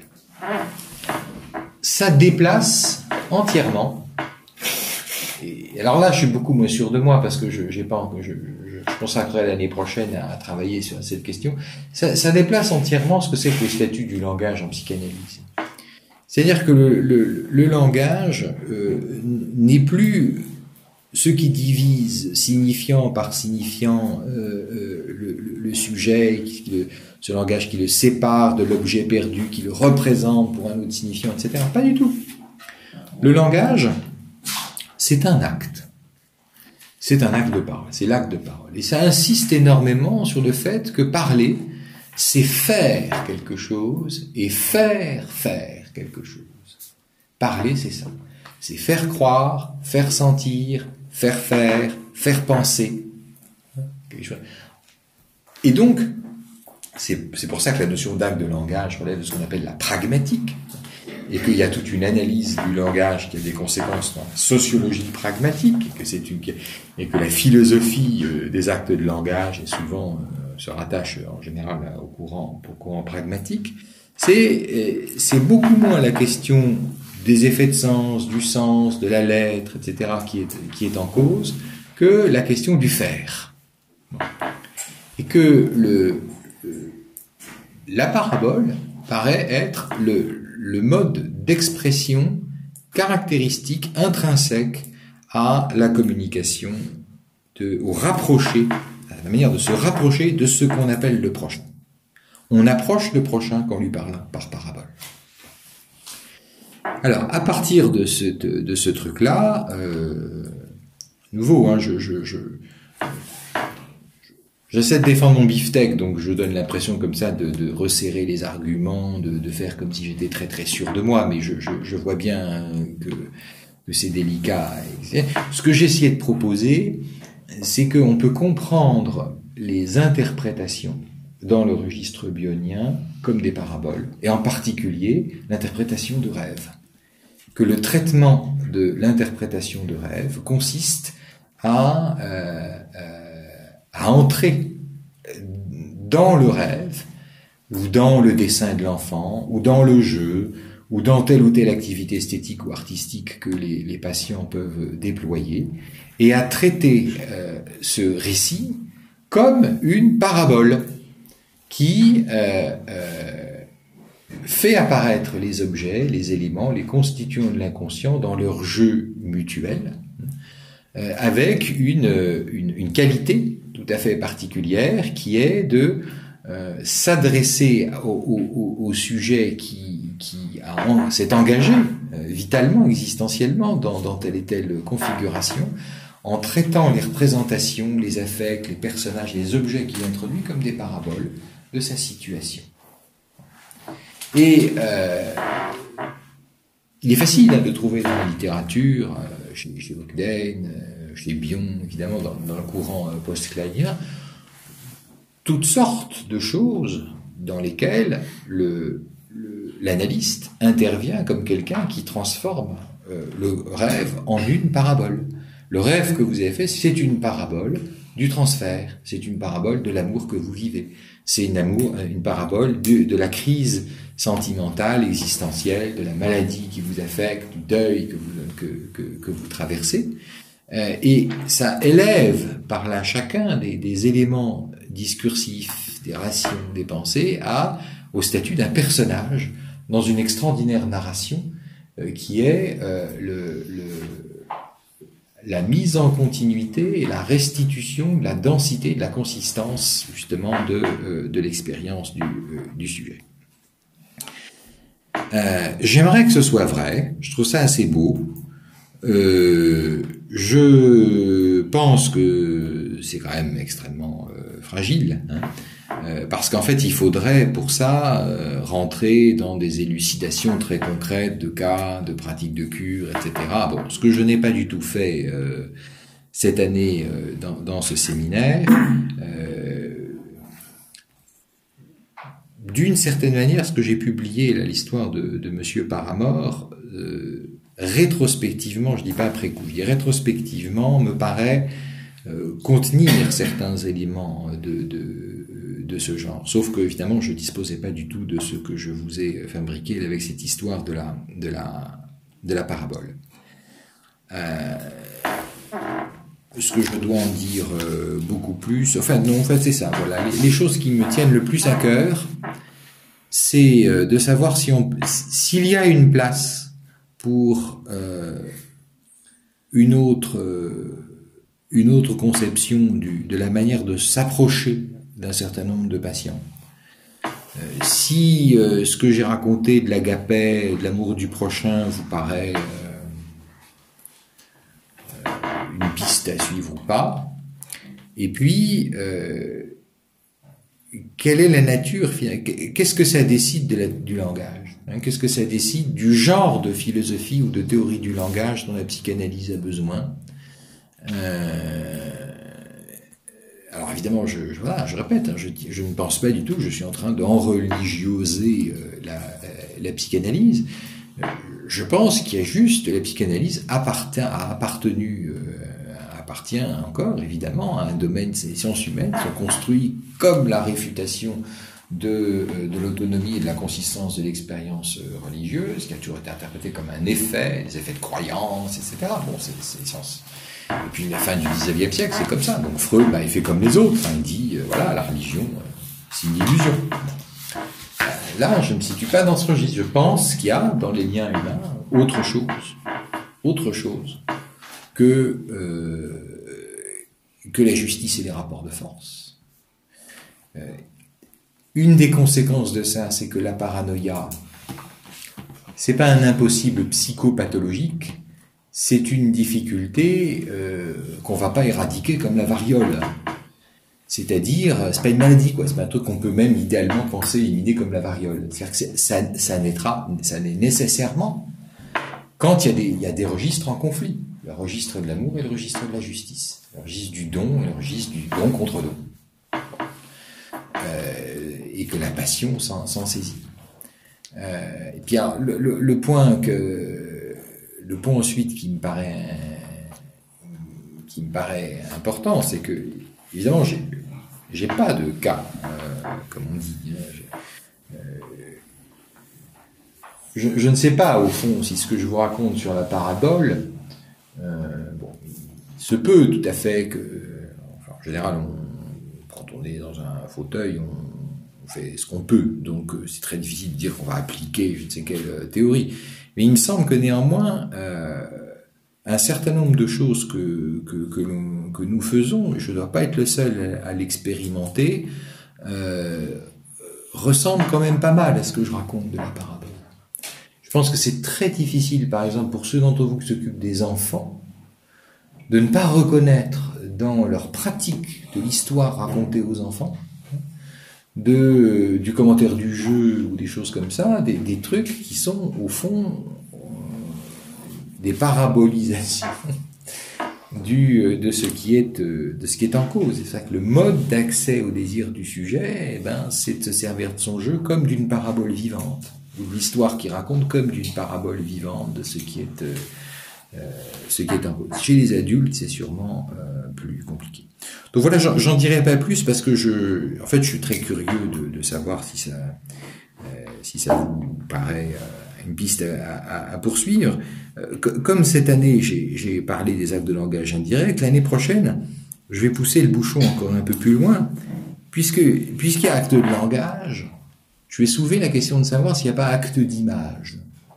Ça déplace entièrement. Et alors là, je suis beaucoup moins sûr de moi parce que je consacrerai l'année prochaine à travailler sur cette question. Ça déplace entièrement ce que c'est que le statut du langage en psychanalyse. C'est-à-dire que le langage n'est plus ce qui divise signifiant par signifiant le sujet, ce langage qui le sépare de l'objet perdu, qui le représente pour un autre signifiant, etc. Pas du tout. Le langage, c'est un acte. C'est un acte de parole. C'est l'acte de parole. Et ça insiste énormément sur le fait que parler, c'est faire quelque chose et faire quelque chose. Parler, c'est ça. C'est faire croire, faire sentir, faire faire, faire penser. Et donc, c'est pour ça que la notion d'acte de langage relève de ce qu'on appelle la pragmatique, et qu'il y a toute une analyse du langage qui a des conséquences dans la sociologie pragmatique, et que la philosophie des actes de langage est souvent se rattache en général au courant pragmatique. C'est beaucoup moins la question des effets de sens, du sens, de la lettre, etc., qui est en cause, que la question du faire. Et que la parabole paraît être le mode d'expression caractéristique, intrinsèque à la communication, au rapprocher, à la manière de se rapprocher de ce qu'on appelle le prochain. On approche le prochain quand on lui parle par parabole. Alors, à partir de ce truc-là, nouveau, hein, j'essaie de défendre mon beefsteak, donc je donne l'impression comme ça de resserrer les arguments, de faire comme si j'étais très très sûr de moi, mais je vois bien que c'est délicat. Ce que j'essayais de proposer, c'est qu'on peut comprendre les interprétations dans le registre bionien comme des paraboles, et en particulier l'interprétation de rêve. Que le traitement de l'interprétation de rêve consiste à entrer dans le rêve, ou dans le dessin de l'enfant, ou dans le jeu, ou dans telle ou telle activité esthétique ou artistique que les patients peuvent déployer, et à traiter ce récit comme une parabole qui fait apparaître les objets, les éléments, les constituants de l'inconscient dans leur jeu mutuel, avec une qualité tout à fait particulière qui est de s'adresser au sujet qui s'est engagé vitalement, existentiellement dans telle et telle configuration, en traitant les représentations, les affects, les personnages, les objets qu'il introduit comme des paraboles de sa situation. Et il est facile de trouver dans la littérature, chez Ogden, chez Bion, évidemment, dans le courant post-kleynien, toutes sortes de choses dans lesquelles l'analyste intervient comme quelqu'un qui transforme le rêve en une parabole. Le rêve que vous avez fait, c'est une parabole du transfert, c'est une parabole de l'amour que vous vivez, c'est une parabole de la crise sentimentale, existentielle, de la maladie qui vous affecte, du deuil que vous traversez, et ça élève par là chacun des éléments discursifs, des rations, des pensées, au statut d'un personnage dans une extraordinaire narration qui est la mise en continuité et la restitution de la densité, de la consistance justement de l'expérience du sujet. J'aimerais que ce soit vrai, je trouve ça assez beau. Je pense que c'est quand même extrêmement fragile, hein. Parce qu'en fait, il faudrait pour ça rentrer dans des élucidations très concrètes de cas, de pratiques de cure, etc. Bon, ce que je n'ai pas du tout fait cette année dans ce séminaire. D'une certaine manière, ce que j'ai publié, là, l'histoire de Monsieur Paramore, rétrospectivement, je dis pas après coup, je dis rétrospectivement, me paraît contenir certains éléments de ce genre. Sauf que, évidemment, je disposais pas du tout de ce que je vous ai fabriqué avec cette histoire de la parabole. Ce que je dois en dire beaucoup plus, enfin non, en fait c'est ça, voilà, les choses qui me tiennent le plus à cœur, c'est de savoir s'il y a une place pour une autre conception de la manière de s'approcher d'un certain nombre de patients. Si ce que j'ai raconté de l'agapé, de l'amour du prochain vous paraît une piste à suivre ou pas, et puis quelle est la nature, qu'est-ce que ça décide du langage, hein, qu'est-ce que ça décide du genre de philosophie ou de théorie du langage dont la psychanalyse a besoin. Alors évidemment, je répète, hein, je ne pense pas du tout que je suis en train d'enreligioser la psychanalyse. Je pense qu'il y a juste, la psychanalyse appartient encore évidemment à un domaine, des sciences humaines, sont construits comme la réfutation de l'autonomie et de la consistance de l'expérience religieuse, qui a toujours été interprété comme un effet, des effets de croyance, etc. Bon, c'est sciences. Et puis la fin du XIXe siècle, c'est comme ça. Donc Freud, il fait comme les autres. Il dit, voilà, la religion, c'est une illusion. Là, je ne me situe pas dans ce registre. Je pense qu'il y a dans les liens humains autre chose que la justice et les rapports de force. Une des conséquences de ça, c'est que la paranoïa, c'est pas un impossible psychopathologique, c'est une difficulté qu'on va pas éradiquer comme la variole. C'est-à-dire, c'est pas une maladie, quoi. C'est pas un truc qu'on peut même idéalement penser éliminer comme la variole. C'est-à-dire que ça naît nécessairement quand il y a des registres en conflit. Le registre de l'amour et le registre de la justice. Le registre du don et le registre du don contre don. Et que la passion s'en saisit. Et puis alors, le point ensuite qui me paraît important, c'est que évidemment j'ai pas de cas, comme on dit. Je ne sais pas au fond si ce que je vous raconte sur la parabole, il se peut tout à fait que, enfin, en général, quand on est dans un fauteuil, on fait ce qu'on peut, donc c'est très difficile de dire qu'on va appliquer je ne sais quelle théorie. Mais il me semble que néanmoins, un certain nombre de choses que nous faisons, et je ne dois pas être le seul à l'expérimenter, ressemblent quand même pas mal à ce que je raconte de la parabole. Je pense que c'est très difficile, par exemple, pour ceux d'entre vous qui s'occupent des enfants, de ne pas reconnaître dans leur pratique de l'histoire racontée aux enfants, du commentaire du jeu ou des choses comme ça, des trucs qui sont au fond des parabolisations de ce qui est en cause. C'est ça que le mode d'accès au désir du sujet, c'est de se servir de son jeu comme d'une parabole vivante, ou de l'histoire qu'il raconte comme d'une parabole vivante de ce qui est en cause. Chez les adultes, c'est sûrement plus compliqué. Donc voilà, j'en dirai pas plus parce que je suis très curieux de savoir si ça vous paraît une piste à poursuivre. Comme cette année, j'ai parlé des actes de langage indirect, l'année prochaine, je vais pousser le bouchon encore un peu plus loin, puisqu'il y a acte de langage, je vais soulever la question de savoir s'il n'y a pas acte d'image.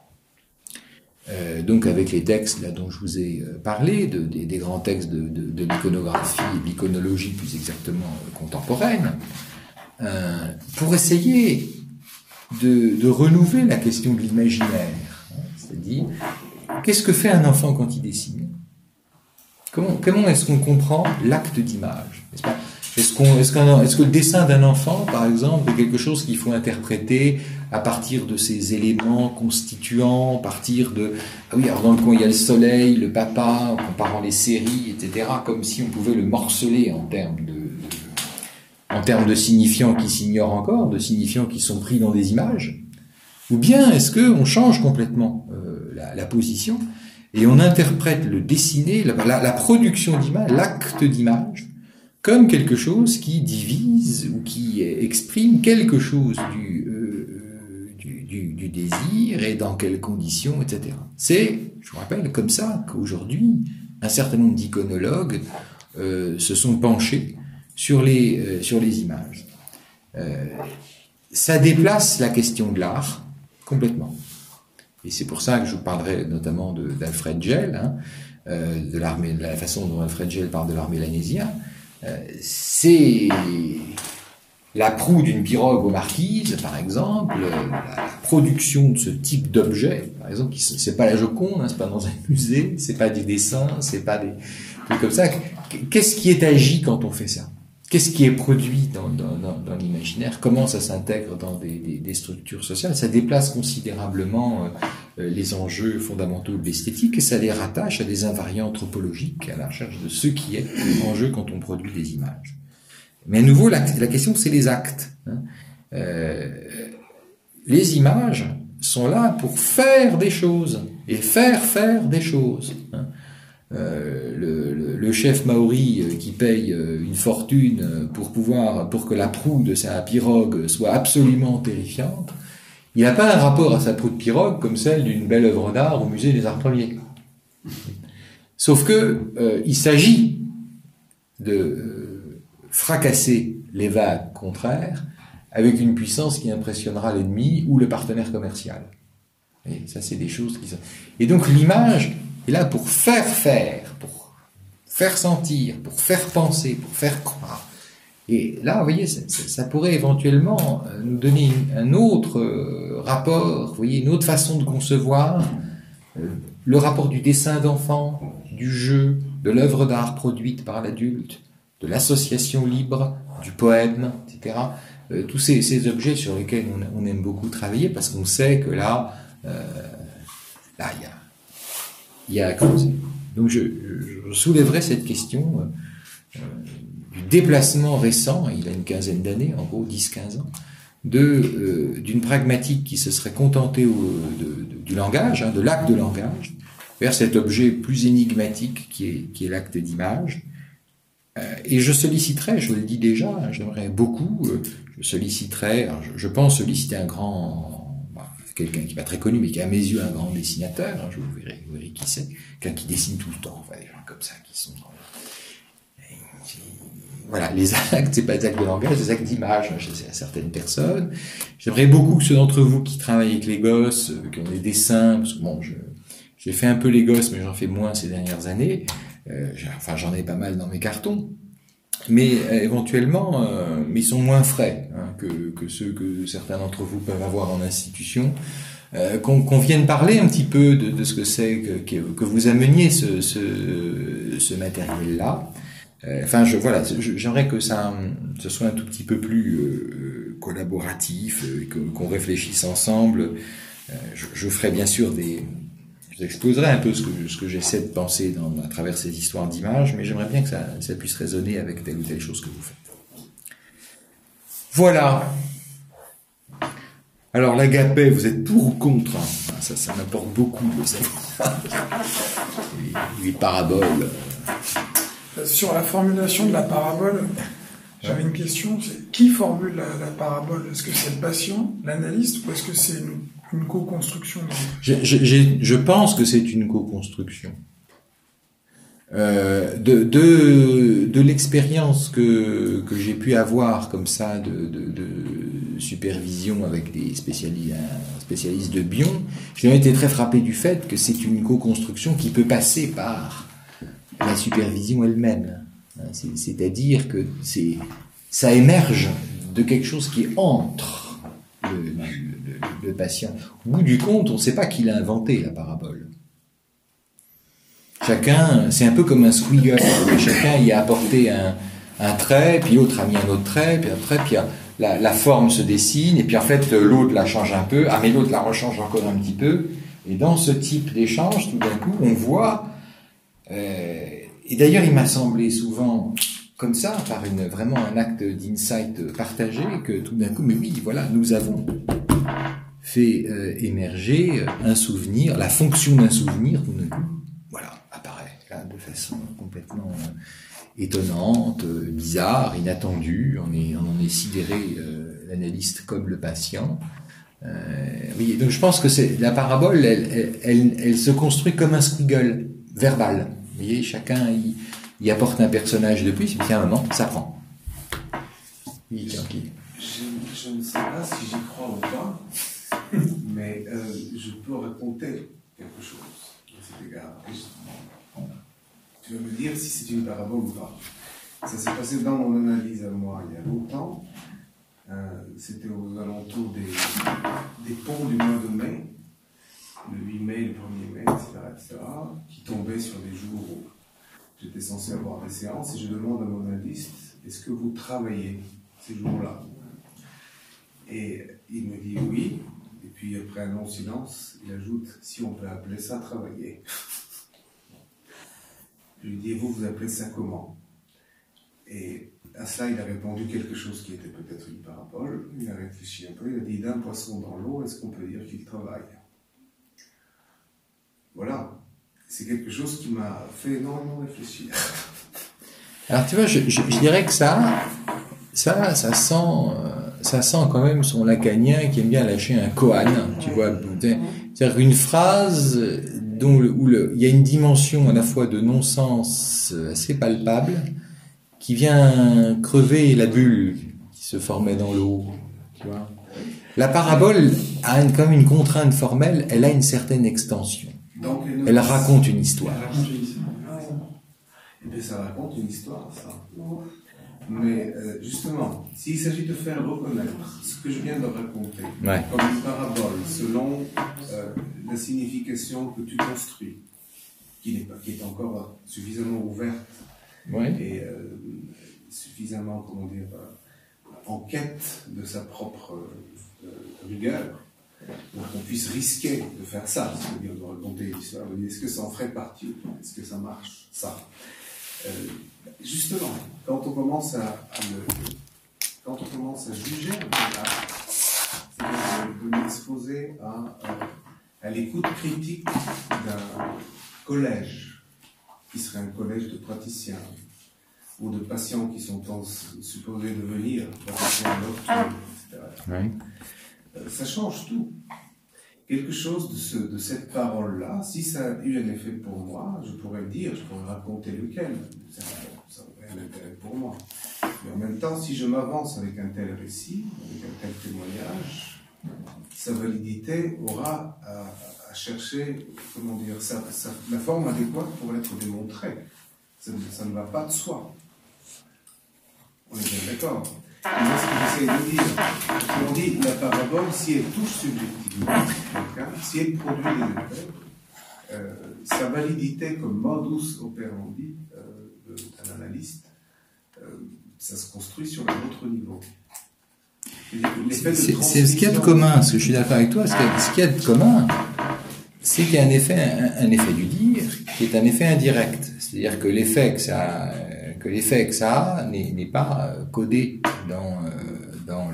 Donc avec les textes là dont je vous ai parlé, des grands textes de l'iconographie et de l'iconologie plus exactement contemporaine, pour essayer de renouveler la question de l'imaginaire, c'est-à-dire qu'est-ce que fait un enfant quand il dessine ? Comment est-ce qu'on comprend l'acte d'image ? N'est-ce pas ? Est-ce que le dessin d'un enfant, par exemple, est quelque chose qu'il faut interpréter à partir de ces éléments constituants, à partir de... Ah oui, alors dans le coin, il y a le soleil, le papa, en comparant les séries, etc., comme si on pouvait le morceler en termes de signifiants qui s'ignorent encore, de signifiants qui sont pris dans des images. Ou bien est-ce qu'on change complètement la position et on interprète le dessiné, la production d'image, l'acte d'image, comme quelque chose qui divise ou qui exprime quelque chose du désir et dans quelles conditions, etc. C'est, je vous rappelle, comme ça qu'aujourd'hui, un certain nombre d'iconologues se sont penchés sur les images. Ça déplace la question de l'art complètement. Et c'est pour ça que je vous parlerai notamment d'Alfred Gell, de la façon dont Alfred Gell parle de l'art mélanésien. C'est la proue d'une pirogue aux Marquises, par exemple, la production de ce type d'objet, par exemple, c'est pas la Joconde, c'est pas dans un musée, c'est pas des dessins, c'est pas des trucs comme ça. Qu'est-ce qui est agi quand on fait ça? Qu'est-ce qui est produit dans l'imaginaire? Comment ça s'intègre dans des structures sociales? Ça déplace considérablement les enjeux fondamentaux de l'esthétique et ça les rattache à des invariants anthropologiques, à la recherche de ce qui est en jeu quand on produit des images. Mais à nouveau, la question, c'est les actes. Les images sont là pour faire des choses et faire des choses. Le chef maori qui paye une fortune pour que la proue de sa pirogue soit absolument terrifiante, il n'a pas un rapport à sa proue de pirogue comme celle d'une belle œuvre d'art au musée des Arts Premiers. Sauf que il s'agit de fracasser les vagues contraires avec une puissance qui impressionnera l'ennemi ou le partenaire commercial. Et ça, c'est des choses qui sont... Et donc l'image est là pour pour faire sentir, pour faire penser, pour faire croire. Et là, vous voyez, ça pourrait éventuellement nous donner un autre rapport, vous voyez, une autre façon de concevoir le rapport du dessin d'enfant, du jeu, de l'œuvre d'art produite par l'adulte, de l'association libre, du poème, etc. Tous ces objets sur lesquels on aime beaucoup travailler parce qu'on sait que là, il y a donc je soulèverai cette question du déplacement récent, il a une quinzaine d'années, en gros 10-15 ans, d'une pragmatique qui se serait contentée du langage, de l'acte de langage, vers cet objet plus énigmatique qui est l'acte d'image. Et je solliciterai, je le dis déjà, j'aimerais beaucoup, je pense solliciter un grand... quelqu'un qui n'est pas très connu, mais qui est à mes yeux un grand dessinateur, vous verrez qui c'est, quelqu'un qui dessine tout le temps, enfin, des gens comme ça qui sont... Voilà, les actes, c'est pas des actes de langage, des actes d'image chez certaines personnes. J'aimerais beaucoup que ceux d'entre vous qui travaillent avec les gosses, qui ont des dessins, parce que bon, j'ai fait un peu les gosses, mais j'en fais moins ces dernières années, j'en ai pas mal dans mes cartons, mais éventuellement, mais ils sont moins frais que ceux que certains d'entre vous peuvent avoir en institution. Qu'on vienne parler un petit peu de ce que c'est que vous ameniez ce matériel-là. J'aimerais que ce soit un tout petit peu plus collaboratif, qu'on réfléchisse ensemble. Je ferai bien sûr je vous exposerai un peu ce que j'essaie de penser à travers ces histoires d'images, mais j'aimerais bien que ça puisse résonner avec telle ou telle chose que vous faites. Voilà. Alors l'agapé, vous êtes pour ou contre? Ça m'importe beaucoup de savoir. Les paraboles. Sur la formulation de la parabole, j'avais une question, c'est qui formule la parabole? Est-ce que c'est le patient, l'analyste, ou est-ce que c'est une co-construction? Je pense que c'est une co-construction. De l'expérience que j'ai pu avoir comme ça de supervision avec des spécialistes de Bion, j'ai été très frappé du fait que c'est une co-construction qui peut passer par la supervision elle-même. C'est-à-dire que ça émerge de quelque chose qui est entre le patient. Au bout du compte, on ne sait pas qui l'a inventé, la parabole. Chacun, c'est un peu comme un Squiggle, chacun y a apporté un trait, puis l'autre a mis un autre trait, puis après, puis la forme se dessine, et puis en fait, l'autre la change un peu, mais l'autre la rechange encore un petit peu. Et dans ce type d'échange, tout d'un coup, on voit, et d'ailleurs, il m'a semblé souvent, comme ça, par vraiment un acte d'insight partagé, que tout d'un coup, mais oui, voilà, nous avons fait émerger un souvenir, la fonction d'un souvenir, tout d'un coup, voilà, apparaît là, de façon complètement étonnante, bizarre, inattendue. On en est sidéré, l'analyste comme le patient. Oui, donc je pense que la parabole, elle se construit comme un squiggle verbal. Vous voyez, chacun y apporte un personnage de plus, et puis à un moment, ça prend. Oui, je ne sais pas si j'y crois ou pas, mais je peux raconter quelque chose à cet égard. Tu vas me dire si c'est une parabole ou pas. Ça s'est passé dans mon analyse à moi il y a longtemps. C'était aux alentours des ponts du mois de mai, le 8 mai, le 1er mai, etc., qui tombaient sur des jours où j'étais censé avoir des séances, et je demande à mon analyste, est-ce que vous travaillez ces jours-là? Et il me dit oui, et puis après un long silence, il ajoute, si on peut appeler ça travailler. Je lui dis, et vous appelez ça comment? Et à cela, il a répondu quelque chose qui était peut-être une parabole. Il a réfléchi un peu, il a dit, d'un poisson dans l'eau, est-ce qu'on peut dire qu'il travaille? Voilà. C'est quelque chose qui m'a fait énormément réfléchir. Alors tu vois, je dirais que ça sent quand même son lacanien qui aime bien lâcher un koan, tu vois. C'est-à-dire une phrase où il y a une dimension à la fois de non-sens assez palpable, qui vient crever la bulle qui se formait dans l'eau, tu vois. La parabole a quand même une contrainte formelle, elle a une certaine extension. Donc, elle raconte une histoire. Et bien ça raconte une histoire, ça. Mais justement, s'il s'agit de faire reconnaître ce que je viens de raconter, comme une parabole, selon la signification que tu construis, qui est encore suffisamment ouverte, et suffisamment, comment dire, en quête de sa propre rigueur, pour qu'on puisse risquer de faire ça, c'est-à-dire de raconter l'histoire, de dire est-ce que ça en ferait partie, est-ce que ça marche, ça. Justement, quand on commence à juger, c'est de m'exposer à l'écoute critique d'un collège, qui serait un collège de praticiens, ou de patients qui sont supposés devenir praticiens nocturnes, etc. Ça change tout. Quelque chose de cette parole-là, si ça a eu un effet pour moi, je pourrais raconter lequel. Ça aurait un intérêt pour moi. Mais en même temps, si je m'avance avec un tel récit, avec un tel témoignage, sa validité aura à chercher, comment dire, la forme adéquate pour être démontrée. Ça ne va pas de soi. On est bien d'accord. C'est ce que j'essaie de dire. On dit la parabole, si elle touche subjectivement quelqu'un, si elle produit des effets, sa validité comme modus operandi d'un analyste, ça se construit sur un autre niveau. C'est ce qu'il y a de commun, parce que je suis d'accord avec toi, ce qu'il y a de commun, c'est qu'il y a un effet du dire, qui est un effet indirect. C'est-à-dire que l'effet que ça a n'est pas codé dans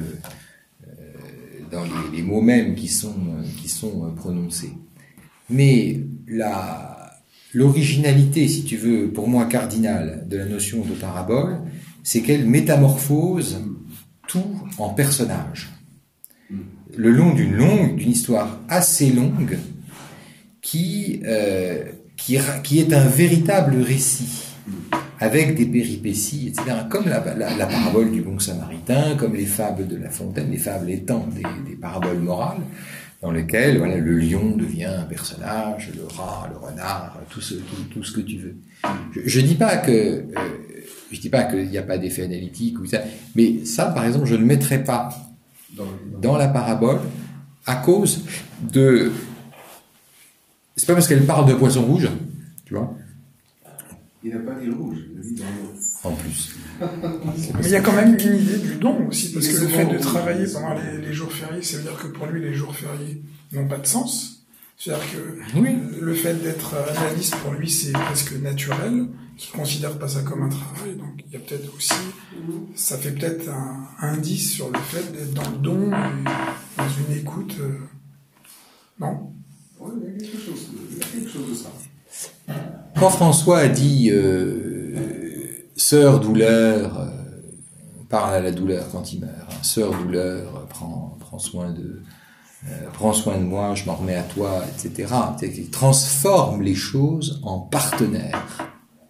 les mots mêmes qui sont prononcés. Mais l'originalité, si tu veux, pour moi cardinale de la notion de parabole, c'est qu'elle métamorphose tout en personnage. Le long d'une histoire assez longue qui est un véritable récit avec des péripéties, etc. Comme la parabole du bon samaritain, comme les fables de La Fontaine, les fables étant des paraboles morales, dans lesquelles le lion devient un personnage, le rat, le renard, tout ce que tu veux. Je dis pas qu'il n'y a pas d'effet analytique ou ça, mais ça, par exemple, je ne mettrais pas dans la parabole à cause de... C'est pas parce qu'elle parle de poisson rouge, tu vois, Il n'a pas dit le rouge, il a dit dans l'eau. En plus. Mais il y a quand même une idée du don aussi, parce que le fait de travailler pendant les jours fériés, ça veut dire que pour lui, les jours fériés n'ont pas de sens. C'est-à-dire que Oui. le fait d'être analyste, pour lui, c'est presque naturel, qu'il ne considère pas ça comme un travail. Donc il y a peut-être aussi, ça fait peut-être un indice sur le fait d'être dans le don et dans une écoute. Non? Oui, il y a quelque chose de ça. Quand François a dit sœur douleur, parle à la douleur quand il meurt. Hein, sœur douleur, prends soin de moi, je m'en remets à toi, etc. Il transforme les choses en partenaires.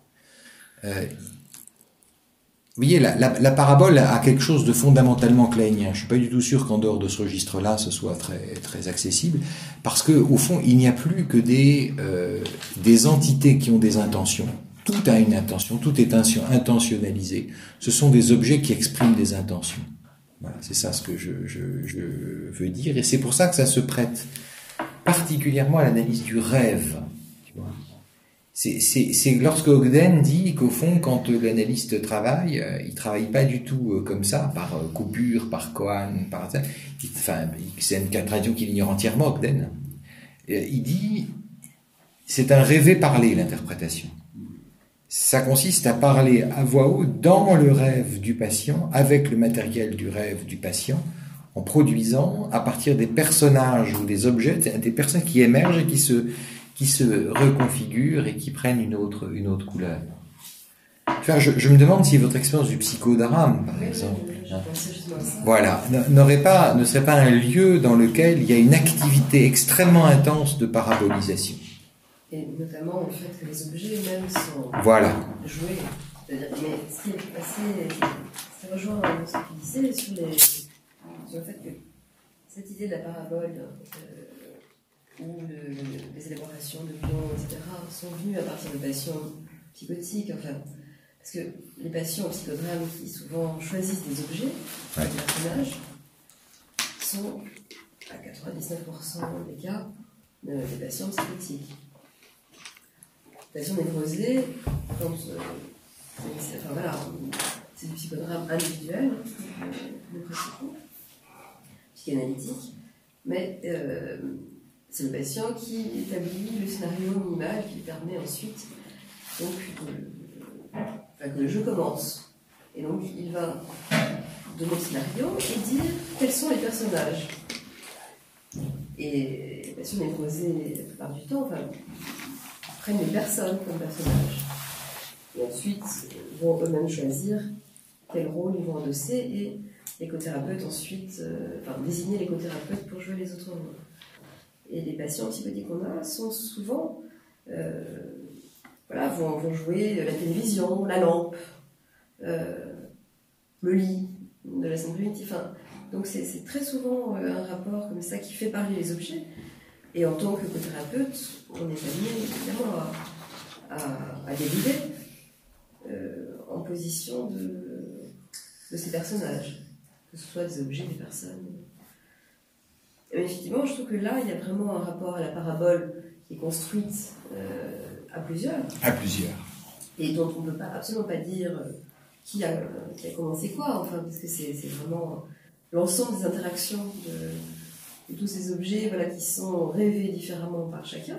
Vous voyez, la parabole a quelque chose de fondamentalement kleïnien. Je suis pas du tout sûr qu'en dehors de ce registre-là, ce soit très, très accessible, parce que au fond, il n'y a plus que des entités qui ont des intentions. Tout a une intention, tout est intentionnalisé. Ce sont des objets qui expriment des intentions. Voilà, c'est ça ce que je veux dire, et c'est pour ça que ça se prête particulièrement à l'analyse du rêve. Tu vois. C'est lorsque Ogden dit qu'au fond, quand l'analyste travaille, il travaille pas du tout comme ça, par coupure, par koan, par ça. Enfin, c'est une tradition qu'il ignore entièrement, Ogden. Il dit, c'est un rêver parler, l'interprétation. Ça consiste à parler à voix haute dans le rêve du patient, avec le matériel du rêve du patient, en produisant, à partir des personnages ou des objets, des personnes qui émergent et qui se reconfigurent et qui prennent une autre couleur. Enfin, je me demande si votre expérience du psychodrame, par exemple, voilà, ne serait pas un lieu dans lequel il y a une activité extrêmement intense de parabolisation. Et notamment le fait que les objets eux-mêmes sont joués. C'est-à-dire, mais ce qui est assez... Ça rejoint ce qu'il disait sur le fait que cette idée de la parabole où les élaborations de Bion, etc., sont venues à partir de patients psychotiques, enfin, parce que les patients en psychodrame qui souvent choisissent des objets, des personnages, sont à 99% des cas des patients psychotiques. Les patients névrosés, quand c'est du psychodrame individuel, le pratiquant, psychanalytique, mais c'est le patient qui établit le scénario minimal qui lui permet ensuite donc, que le jeu commence. Et donc il va donner le scénario et dire quels sont les personnages. Et les patients névrosés, la plupart du temps, prennent les personnes comme personnages. Et ensuite vont eux-mêmes choisir quel rôle ils vont endosser et l'écothérapeute ensuite, désigner l'écothérapeute pour jouer les autres rôles. Et les patients psychotiques qu'on a sont souvent, vont jouer la télévision, la lampe, le lit de la scène primitive. Donc c'est très souvent un rapport comme ça qui fait parler les objets. Et en tant qu'écothérapeute, on est amené évidemment à délivrer en position de ces personnages, que ce soit des objets, des personnes. Et effectivement, je trouve que là, il y a vraiment un rapport à la parabole qui est construite à plusieurs. À plusieurs. Et dont on ne peut absolument pas dire qui a commencé quoi, parce que c'est vraiment l'ensemble des interactions de tous ces objets qui sont rêvés différemment par chacun,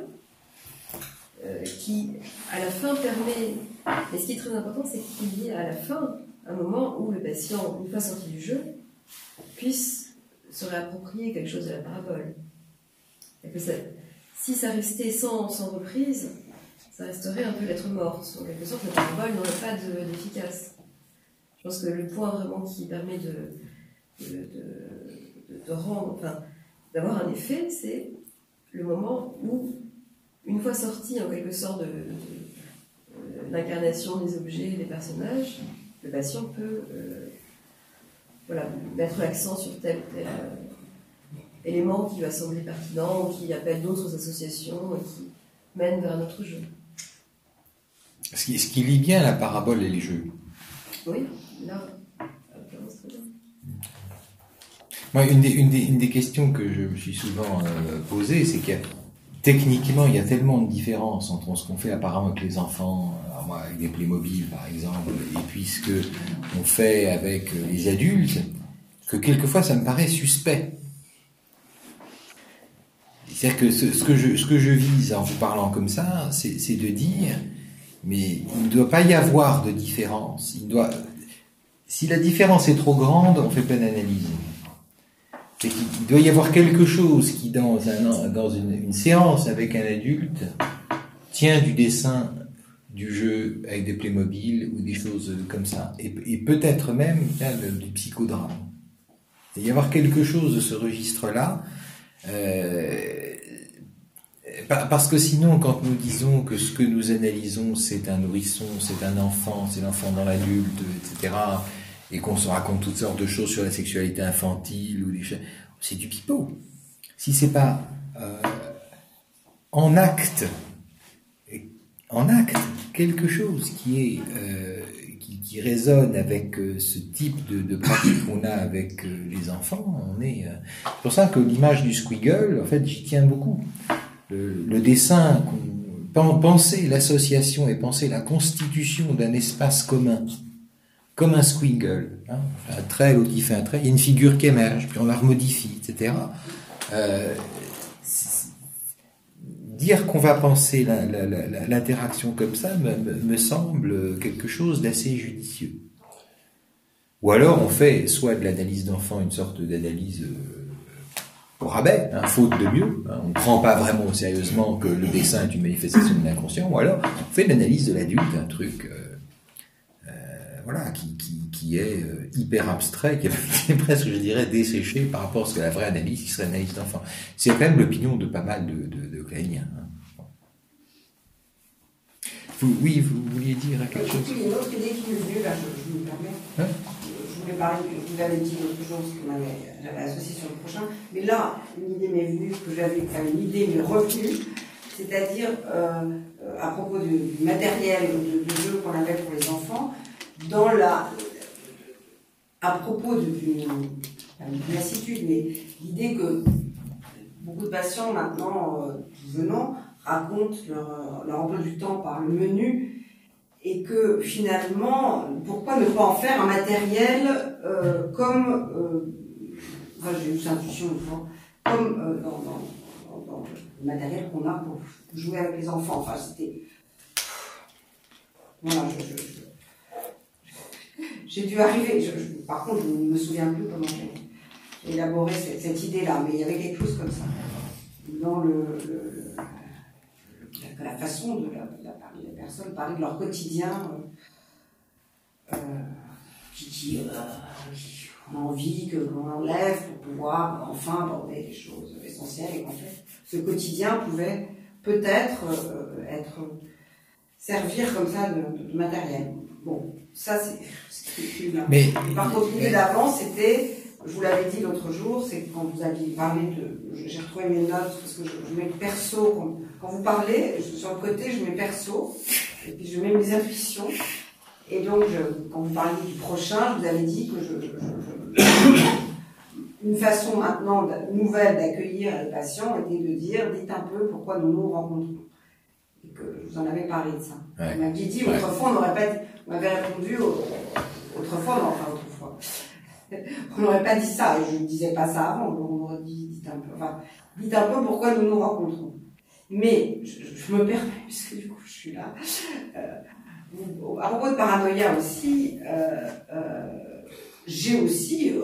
qui, à la fin, permet... Mais ce qui est très important, c'est qu'il y ait à la fin un moment où le patient, une fois sorti du jeu, puisse se réapproprier quelque chose de la parabole. Et que si ça restait sans reprise, ça resterait un peu lettre morte. En quelque sorte, la parabole n'aurait pas d'efficace. Je pense que le point vraiment qui permet de rendre, d'avoir un effet, c'est le moment où, une fois sorti en quelque sorte de l'incarnation des objets, des personnages, le patient peut mettre l'accent sur tel élément qui va sembler pertinent, ou qui appelle d'autres associations et qui mène vers un autre jeu. Ce qui lie bien la parabole et les jeux. Oui, là, c'est très bien. Moi, une des questions que je me suis souvent posée, c'est qu'il techniquement, il y a tellement de différences entre ce qu'on fait apparemment avec les enfants, alors moi avec des Playmobil par exemple, et puis ce que on fait avec les adultes, que quelquefois ça me paraît suspect. C'est-à-dire que ce que je vise en vous parlant comme ça, c'est de dire, mais il ne doit pas y avoir de différence. Si la différence est trop grande, on fait plein d'analyses. C'est qu'il doit y avoir quelque chose qui, dans une séance avec un adulte, tient du dessin, du jeu avec des Playmobil ou des choses comme ça. Et peut-être même du psychodrame. Il doit y avoir quelque chose de ce registre-là. Parce que sinon, quand nous disons que ce que nous analysons, c'est un nourrisson, c'est un enfant, c'est l'enfant dans l'adulte, etc., et qu'on se raconte toutes sortes de choses sur la sexualité infantile, ou c'est du pipeau. Si c'est pas en acte quelque chose qui résonne avec ce type de pratique qu'on a avec les enfants, c'est pour ça que l'image du squiggle, en fait, j'y tiens beaucoup. Le dessin, penser l'association et penser la constitution d'un espace commun, comme un squiggle, hein, un trait, l'autre qui fait un trait, il y a une figure qui émerge, puis on la remodifie, etc. Dire qu'on va penser l'interaction comme ça me semble quelque chose d'assez judicieux. Ou alors on fait soit de l'analyse d'enfant, une sorte d'analyse au rabais, faute de mieux, on ne prend pas vraiment sérieusement que le dessin est une manifestation de l'inconscient, ou alors on fait de l'analyse de l'adulte, un truc qui est hyper abstrait, qui est presque, je dirais, desséché par rapport à ce que la vraie analyse, qui serait l'analyse d'enfant. C'est quand même l'opinion de pas mal de cléniens. Oui, vous vouliez dire quelque chose? Oui, une autre idée qui m'est venue, là, je me permets. Ouais. Je voulais parler, vous avez dit l'autre jour, ce que j'avais associé sur le prochain, mais là, une idée m'est venue, une idée m'est revenue, c'est-à-dire à propos du matériel de jeu qu'on avait pour les enfants, à propos d'une lassitude, mais l'idée que beaucoup de patients maintenant, venant, racontent leur emploi du temps par le menu, et que finalement, pourquoi ne pas en faire un matériel comme, j'ai eu cette intuition une fois, comme dans le matériel qu'on a pour jouer avec les enfants. Enfin, c'était... Voilà, j'ai dû arriver, par contre, je ne me souviens plus comment j'ai élaboré cette idée-là, mais il y avait quelque chose comme ça. Dans la façon de la personne parler de leur quotidien, qui on a envie qu'on enlève pour pouvoir enfin aborder des choses essentielles, et qu'en fait, ce quotidien pouvait peut-être servir comme ça de matériel. Bon, ça c'est là. Mais par contre, l'idée d'avant, c'était, je vous l'avais dit l'autre jour, c'est quand vous aviez parlé j'ai retrouvé mes notes, parce que je mets perso, quand vous parlez, sur le côté, je mets perso, et puis je mets mes intuitions, et donc, quand vous parliez du prochain, je vous avais dit que une façon maintenant nouvelle d'accueillir les patients était de dire, dites un peu pourquoi nous nous rencontrons. Et que je vous en avais parlé de ça. Ouais. Vous m'aviez dit, autrefois, on n'aurait pas, on m'avait répondu, autrefois, on n'aurait pas dit ça, et je ne disais pas ça avant, donc on aurait dit, dites un peu pourquoi nous nous rencontrons. Mais, je me permets, puisque du coup je suis là, à propos de paranoïa aussi, j'ai aussi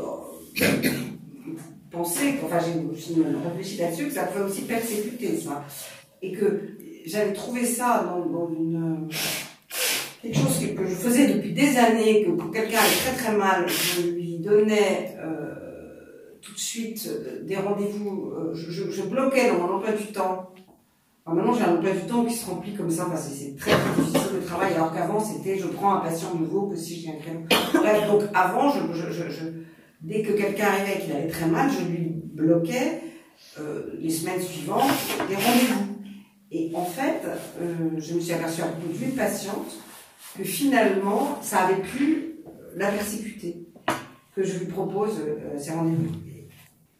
pensé, j'ai réfléchi là-dessus, que ça pouvait aussi persécuter ça. Et que j'avais trouvé ça dans quelque chose que je faisais depuis des années, que quand quelqu'un allait très très mal, je lui donnais tout de suite des rendez-vous, je bloquais dans mon emploi du temps. Alors maintenant j'ai un emploi du temps qui se remplit comme ça, parce que c'est très difficile le travail, alors qu'avant c'était je prends un patient nouveau que si j'ai un créneau. Bref, donc avant, dès que quelqu'un arrivait et qu'il allait très mal, je lui bloquais les semaines suivantes des rendez-vous. Et en fait, je me suis aperçue à propos d'une patiente que finalement, ça avait pu la persécuter, que je lui propose ces rendez-vous.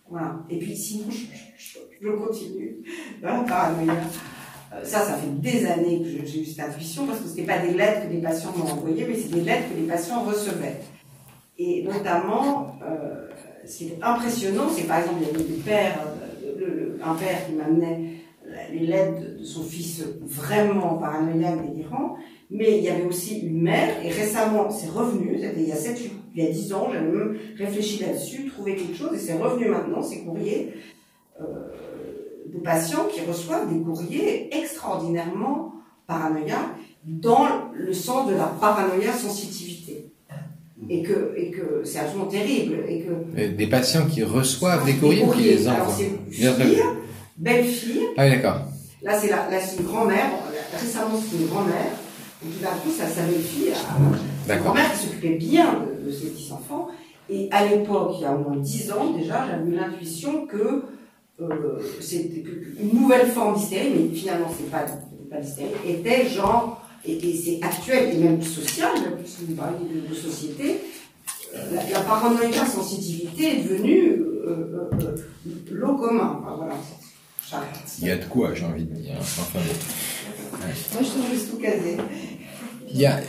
Voilà. Et puis sinon, je continue dans la paranoïa. Ça fait des années que j'ai eu cette intuition, parce que ce n'était pas des lettres que des patients m'ont envoyées, mais c'est des lettres que les patients recevaient. Et notamment, ce qui est impressionnant, c'est par exemple, il y avait des pères, un père qui m'amenait les lettres de son fils vraiment paranoïaque, délirant, mais il y avait aussi une mère, et récemment, c'est revenu, c'était il y a 10 ans, j'avais même réfléchi là-dessus, trouvé quelque chose, et c'est revenu maintenant, ces courriers de patients qui reçoivent des courriers extraordinairement paranoïaques, dans le sens de la paranoïa sensitivité. Et que c'est absolument terrible. Et que des patients qui reçoivent des courriers ou qui les envoient? Alors c'est fille, belle-fille. Ah oui, d'accord. Là c'est une grand-mère. Récemment c'est une grand-mère. Et tout d'un coup, sa belle-fille, une grand-mère qui s'occupait bien de ses petits-enfants. Et à l'époque, il y a au moins 10 ans déjà, j'avais eu l'intuition que c'était une nouvelle forme d'hystérie, mais finalement c'est pas l'hystérie, était genre, et c'est actuel et même social, puisque vous parlez de société, la paranoïa sensitivité est devenue l'eau commun. Enfin, voilà. Il y a de quoi, j'ai envie de dire. Enfin, ouais. Moi, je trouve juste tout casé. Il y a...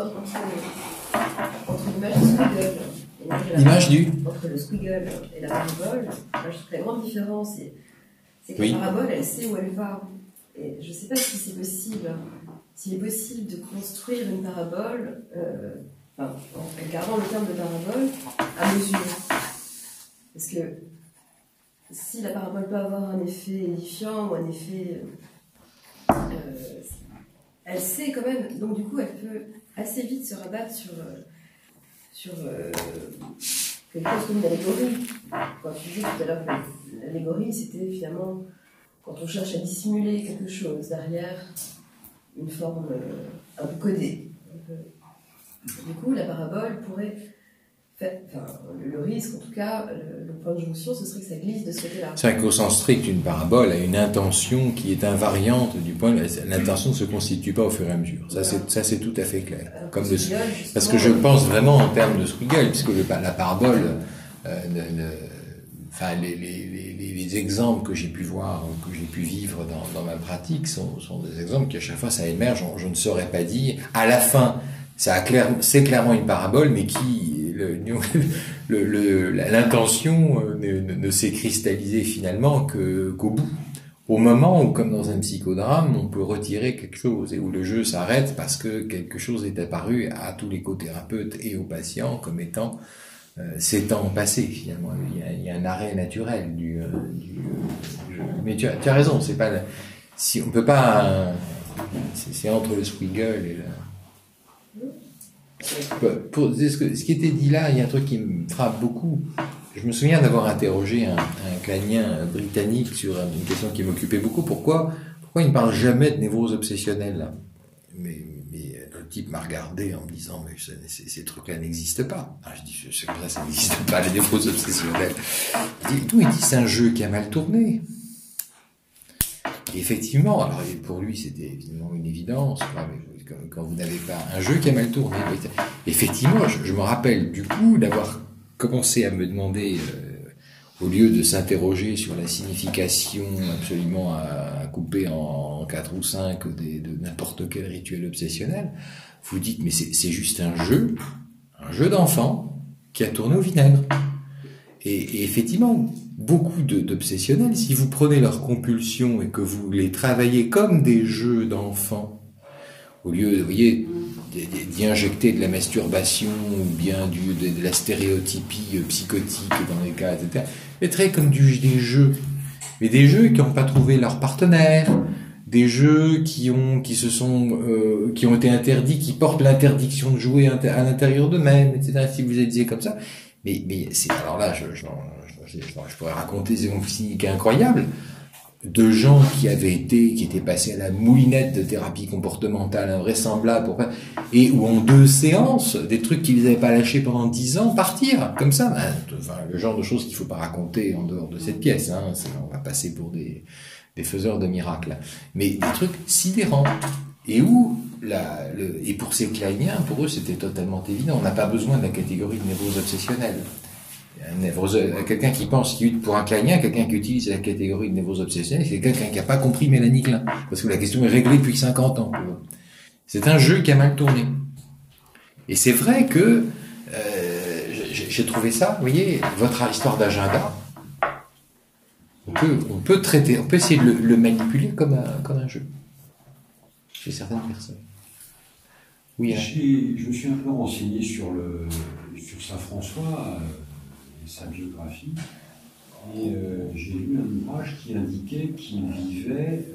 Entre l'image du squiggle entre le squiggle et la parabole, moi, je trouve que la grande différence, c'est que la parabole, elle sait où elle va. Et je ne sais pas si c'est possible, s'il est possible de construire une parabole, en gardant le terme de parabole, à mesure. Parce que si la parabole peut avoir un effet édifiant ou un effet... elle sait quand même, donc du coup elle peut assez vite se rabattre sur quelque chose comme une allégorie. Quand tu disais tout à l'heure que l'allégorie c'était finalement quand on cherche à dissimuler quelque chose derrière une forme un peu codée. Du coup la parabole pourrait... le risque, en tout cas, le point de jonction, ce serait que ça glisse de ce côté-là. C'est vrai qu'au sens strict, une parabole a une intention qui est invariante du point. L'intention ne se constitue pas au fur et à mesure. Ça, c'est tout à fait clair. Alors, comme Squiggle, parce que je pense vraiment en termes de squiggle, puisque la parabole, les exemples que j'ai pu voir, que j'ai pu vivre dans ma pratique, sont des exemples qui à chaque fois ça émerge. Je ne saurais pas dire. À la fin, c'est clairement une parabole, mais qui l'intention ne s'est cristallisée finalement qu'au bout. Au moment où, comme dans un psychodrame, on peut retirer quelque chose et où le jeu s'arrête parce que quelque chose est apparu à tous les co-thérapeutes et aux patients comme étant ces temps passés finalement. Il y a un arrêt naturel du jeu. Mais tu as raison, c'est pas si on peut pas c'est entre le squiggle et pour ce qui était dit là, il y a un truc qui me frappe beaucoup. Je me souviens d'avoir interrogé un clanien britannique sur une question qui m'occupait beaucoup. Pourquoi il ne parle jamais de névrose obsessionnelle là? Mais le type m'a regardé en me disant mais ces trucs-là n'existent pas. Alors, je dis c'est comme ça n'existe pas les névroses obsessionnelles. Il dit c'est un jeu qui a mal tourné. Et effectivement, alors pour lui c'était évidemment une évidence. Quand vous n'avez pas un jeu qui a mal tourné. Effectivement, je me rappelle du coup d'avoir commencé à me demander, au lieu de s'interroger sur la signification absolument à couper en 4 ou 5 de n'importe quel rituel obsessionnel, vous dites mais c'est juste un jeu d'enfant qui a tourné au vinaigre. Et effectivement, beaucoup d'obsessionnels, si vous prenez leurs compulsions et que vous les travaillez comme des jeux d'enfants, au lieu, vous voyez, d'y injecter de la masturbation ou bien de la stéréotypie psychotique dans les cas, etc. Mais très comme des jeux. Mais des jeux qui n'ont pas trouvé leur partenaire, des jeux qui ont été interdits, qui portent l'interdiction de jouer à l'intérieur d'eux-mêmes, etc. Si vous êtes comme ça. Mais c'est, alors là, je pourrais raconter des conflits incroyables de gens qui étaient passés à la moulinette de thérapie comportementale invraisemblable et où en 2 séances, des trucs qu'ils n'avaient pas lâchés pendant 10 ans, partir, comme ça. Enfin, le genre de choses qu'il faut pas raconter en dehors de cette pièce, on va passer pour des faiseurs de miracles. Mais des trucs sidérants. Et où, et pour ces kleiniens, pour eux, c'était totalement évident. On n'a pas besoin de la catégorie de névrose obsessionnelle. Quelqu'un qui pense qu'il pour un Klein, quelqu'un qui utilise la catégorie de névrose obsessionnelle, c'est quelqu'un qui n'a pas compris Mélanie Klein. Parce que la question est réglée depuis 50 ans. C'est un jeu qui a mal tourné. Et c'est vrai que j'ai trouvé ça, vous voyez, votre histoire d'agenda, on peut essayer de le manipuler comme un jeu. Chez certaines personnes. Oui, je me suis un peu renseigné sur Saint François et sa biographie, et j'ai lu un ouvrage qui indiquait qu'il vivait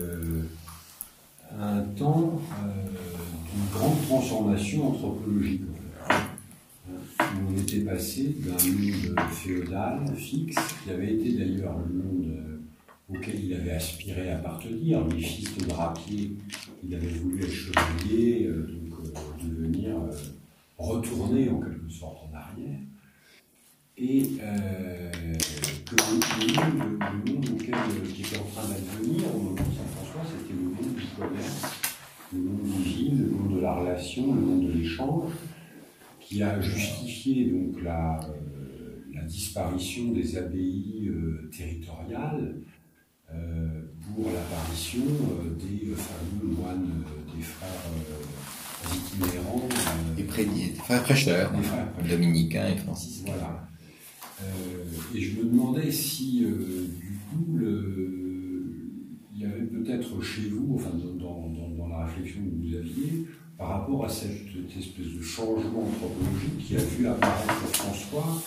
un temps d'une grande transformation anthropologique. On était passé d'un monde féodal, fixe, qui avait été d'ailleurs le monde auquel il avait aspiré à appartenir. Les fils de drapier, il avait voulu être chevalier, devenir, retourner en quelque sorte en arrière. Et que le monde qui était en train d'advenir au moment de Saint-François, c'était le monde du commerce, le monde du vide, le monde de la relation, le monde de l'échange, qui a justifié donc la disparition des abbayes territoriales pour l'apparition des fameux moines, des frères itinérants. Des frères prêcheurs, dominicains et franciscains. Voilà. Et je me demandais si, du coup, il y avait peut-être chez vous, enfin dans la réflexion que vous aviez, par rapport à cette espèce de changement anthropologique qui a vu apparaître François,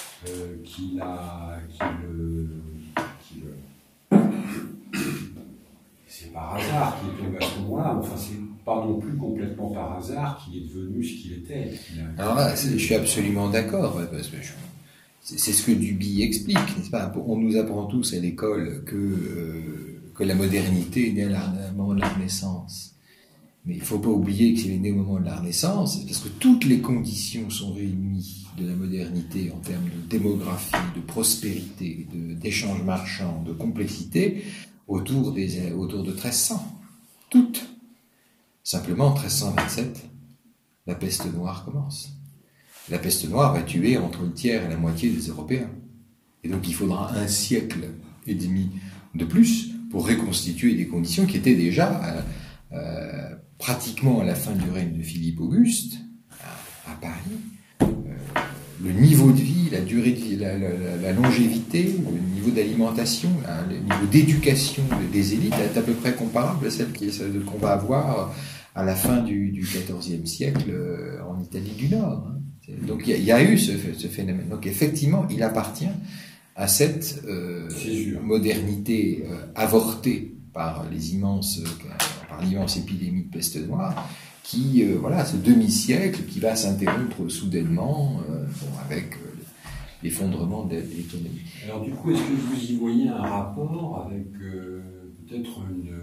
c'est par hasard qu'il est tombé à ce moment-là, enfin c'est pas non plus complètement par hasard qu'il est devenu ce qu'il était. Alors là, je suis absolument d'accord, parce que c'est ce que Duby explique, n'est-ce pas? On nous apprend tous à l'école que la modernité est née à moment de la Renaissance. Mais il ne faut pas oublier qu'il est né au moment de la Renaissance, parce que toutes les conditions sont réunies de la modernité en termes de démographie, de prospérité, d'échanges marchands, de complexité, autour de 1300. Toutes. Simplement, en 1327, la peste noire commence. La peste noire va tuer entre le tiers et la moitié des Européens. Et donc il faudra 1 siècle et demi de plus pour reconstituer des conditions qui étaient déjà pratiquement à la fin du règne de Philippe Auguste, à Paris. Le niveau de vie, la durée de vie, la longévité, le niveau d'alimentation, le niveau d'éducation des élites est à peu près comparable à celle qu'on va avoir à la fin du XIVe siècle en Italie du Nord. Donc il y a eu ce phénomène. Donc effectivement, il appartient à cette modernité avortée par l'immense épidémie de peste noire, qui, ce demi-siècle qui va s'interrompre soudainement avec l'effondrement de l'économie. Alors du coup, est-ce que vous y voyez un rapport avec peut-être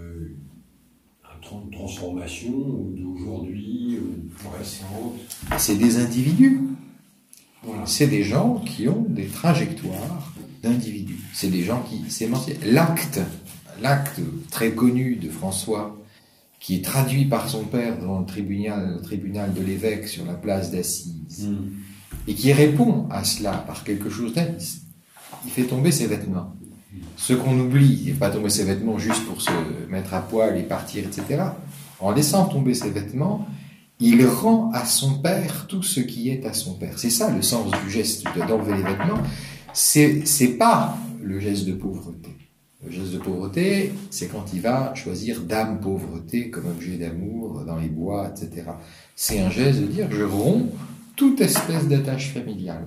une transformation d'aujourd'hui ou plus récente? C'est des individus. Voilà. C'est des gens qui ont des trajectoires d'individus. C'est des gens qui s'émancipent. L'acte très connu de François, qui est traduit par son père devant le tribunal de l'évêque sur la place d'Assise, et qui répond à cela par quelque chose d'un. Il fait tomber ses vêtements. Ce qu'on oublie, il ne fait pas tomber ses vêtements juste pour se mettre à poil et partir, etc. En laissant tomber ses vêtements, il rend à son père tout ce qui est à son père. C'est ça le sens du geste d'enlever les vêtements. C'est pas le geste de pauvreté. Le geste de pauvreté, c'est quand il va choisir dame pauvreté comme objet d'amour dans les bois, etc. C'est un geste de dire je romps toute espèce d'attache familiale.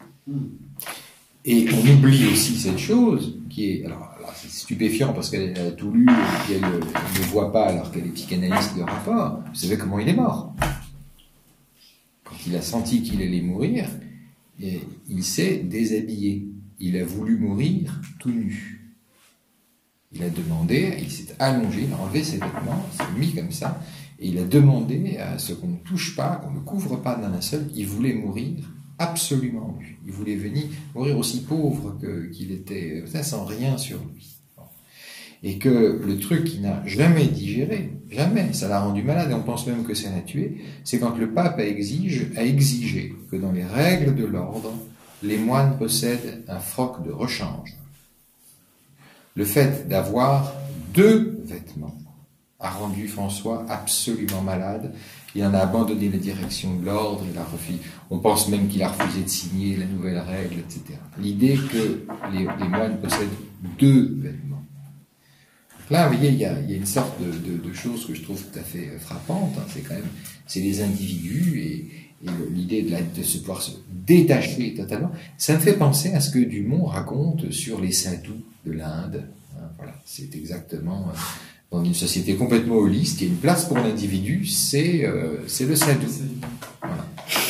Et on oublie aussi cette chose qui est, alors là, c'est stupéfiant parce qu'elle a tout lu et qu'elle ne voit pas alors qu'elle est psychanalyste de rapport. Vous savez comment il est mort? Quand il a senti qu'il allait mourir, il s'est déshabillé. Il a voulu mourir tout nu. Il a demandé, il s'est allongé, il a enlevé ses vêtements, il s'est mis comme ça, et il a demandé à ce qu'on ne touche pas, qu'on ne couvre pas d'un linceul. Il voulait mourir absolument nu. Il voulait mourir aussi pauvre qu'il était, sans rien sur lui. Et que le truc qu'il n'a jamais digéré, jamais, ça l'a rendu malade, et on pense même que ça l'a tué, c'est quand le pape a exigé que dans les règles de l'ordre, les moines possèdent un froc de rechange. Le fait d'avoir 2 vêtements a rendu François absolument malade. Il en a abandonné la direction de l'ordre, il a refusé. On pense même qu'il a refusé de signer la nouvelle règle, etc. L'idée que les moines possèdent 2 vêtements. Donc là, vous voyez, il y a une sorte de chose que je trouve tout à fait frappante. Hein. C'est les individus et l'idée de pouvoir se détacher totalement. Ça me fait penser à ce que Dumont raconte sur les sadhus de l'Inde. Hein, voilà, c'est exactement... dans une société complètement holiste, il y a une place pour l'individu, c'est le sadhu. Voilà.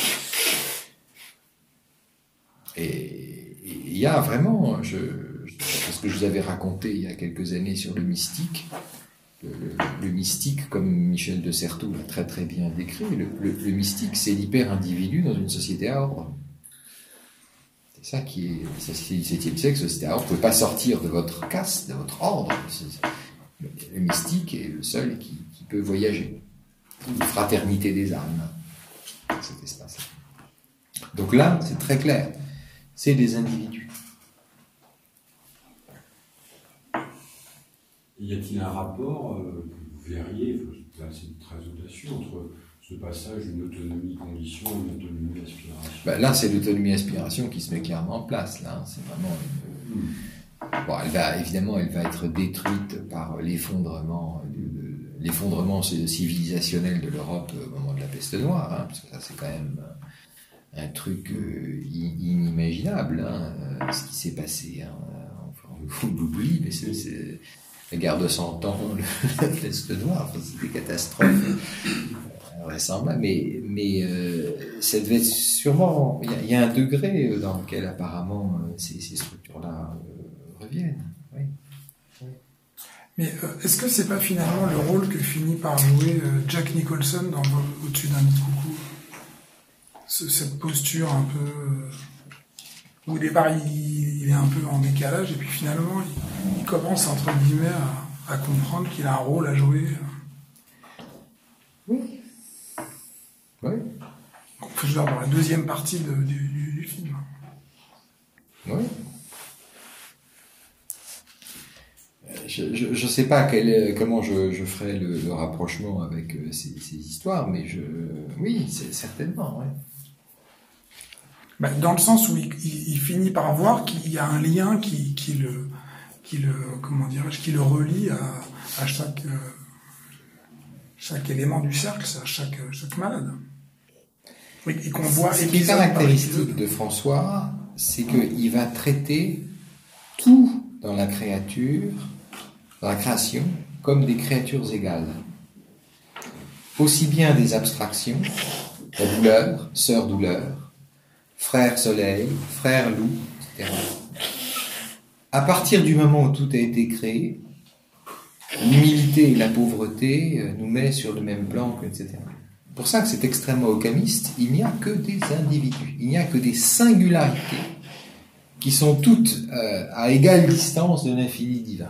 Et il y a vraiment, parce que je vous avais raconté il y a quelques années sur le mystique, le mystique, comme Michel de Certeau l'a très très bien décrit, le mystique, c'est l'hyper-individu dans une société à ordre. C'est ça qui est, c'est le XVIIe siècle, société à ordre. Vous ne pouvez pas sortir de votre caste, de votre ordre. Le mystique est le seul qui peut voyager. Une fraternité des âmes, cet espace. Donc là, c'est très clair. C'est des individus. Y a-t-il un rapport, que vous verriez, là c'est très audacieux, entre ce passage d'une autonomie-condition et une autonomie-aspiration? Ben là, c'est l'autonomie-aspiration qui se met clairement en place. Là, c'est vraiment une... Bon, elle va être détruite par l'effondrement civilisationnel de l'Europe au moment de la peste noire, hein, parce que ça c'est quand même un truc inimaginable, hein, ce qui s'est passé. Hein, enfin, on l'oublie, mais c'est la guerre de 100 ans, la peste noire, enfin, c'est des catastrophes vraisemblables, mais ça devait être sûrement... Il y a un degré dans lequel apparemment ces structures-là reviennent. Oui. Mais est-ce que c'est pas finalement le rôle que finit par jouer Jack Nicholson dans Au-dessus d'un nid de coucou, cette posture un peu où au départ il est un peu en décalage et puis finalement il commence entre guillemets à comprendre qu'il a un rôle à jouer. Oui. Oui. Je veux dire, dans la deuxième partie du film. Oui. Je ne sais pas comment je ferai le rapprochement avec ces histoires, mais oui, c'est certainement. Ouais. Ben, dans le sens où il finit par voir qu'il y a un lien qui le relie à chaque élément du cercle, à chaque malade. Oui, et qu'on voit. Ce qui est caractéristique de François, c'est qu'il va traiter tout dans la créature, dans la création, comme des créatures égales. Aussi bien des abstractions, la douleur, sœur douleur, frère soleil, frère loup, etc. À partir du moment où tout a été créé, l'humilité et la pauvreté nous met sur le même plan, etc. C'est pour ça que c'est extrêmement occamiste, il n'y a que des individus, il n'y a que des singularités qui sont toutes à égale distance de l'infini divin.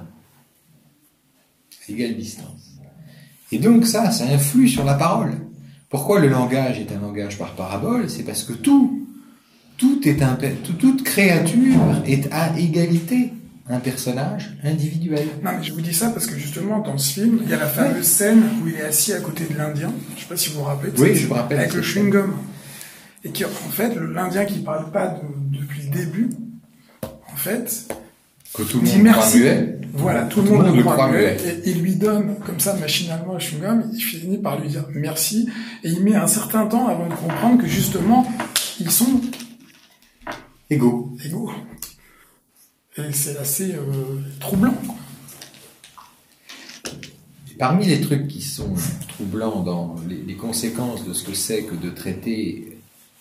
À égale distance. Et donc ça influe sur la parole. Pourquoi le langage est un langage par parabole? C'est parce que toute créature est à égalité un personnage individuel. Non, mais je vous dis ça parce que justement, dans ce film, il y a la fameuse scène où il est assis à côté de l'Indien. Je ne sais pas si vous vous rappelez. Oui, je me rappelle. Avec le chewing-gum. Et qui, en fait, l'Indien qui ne parle pas depuis le début, en fait, que tout le dit monde merci. Croit muet. Voilà, tout le monde le croit muet. Et il lui donne, comme ça, machinalement, le chewing-gum. Il finit par lui dire merci. Et il met un certain temps avant de comprendre que, justement, ils sont égaux. Et c'est assez troublant. Parmi les trucs qui sont troublants dans les conséquences de ce que c'est que de traiter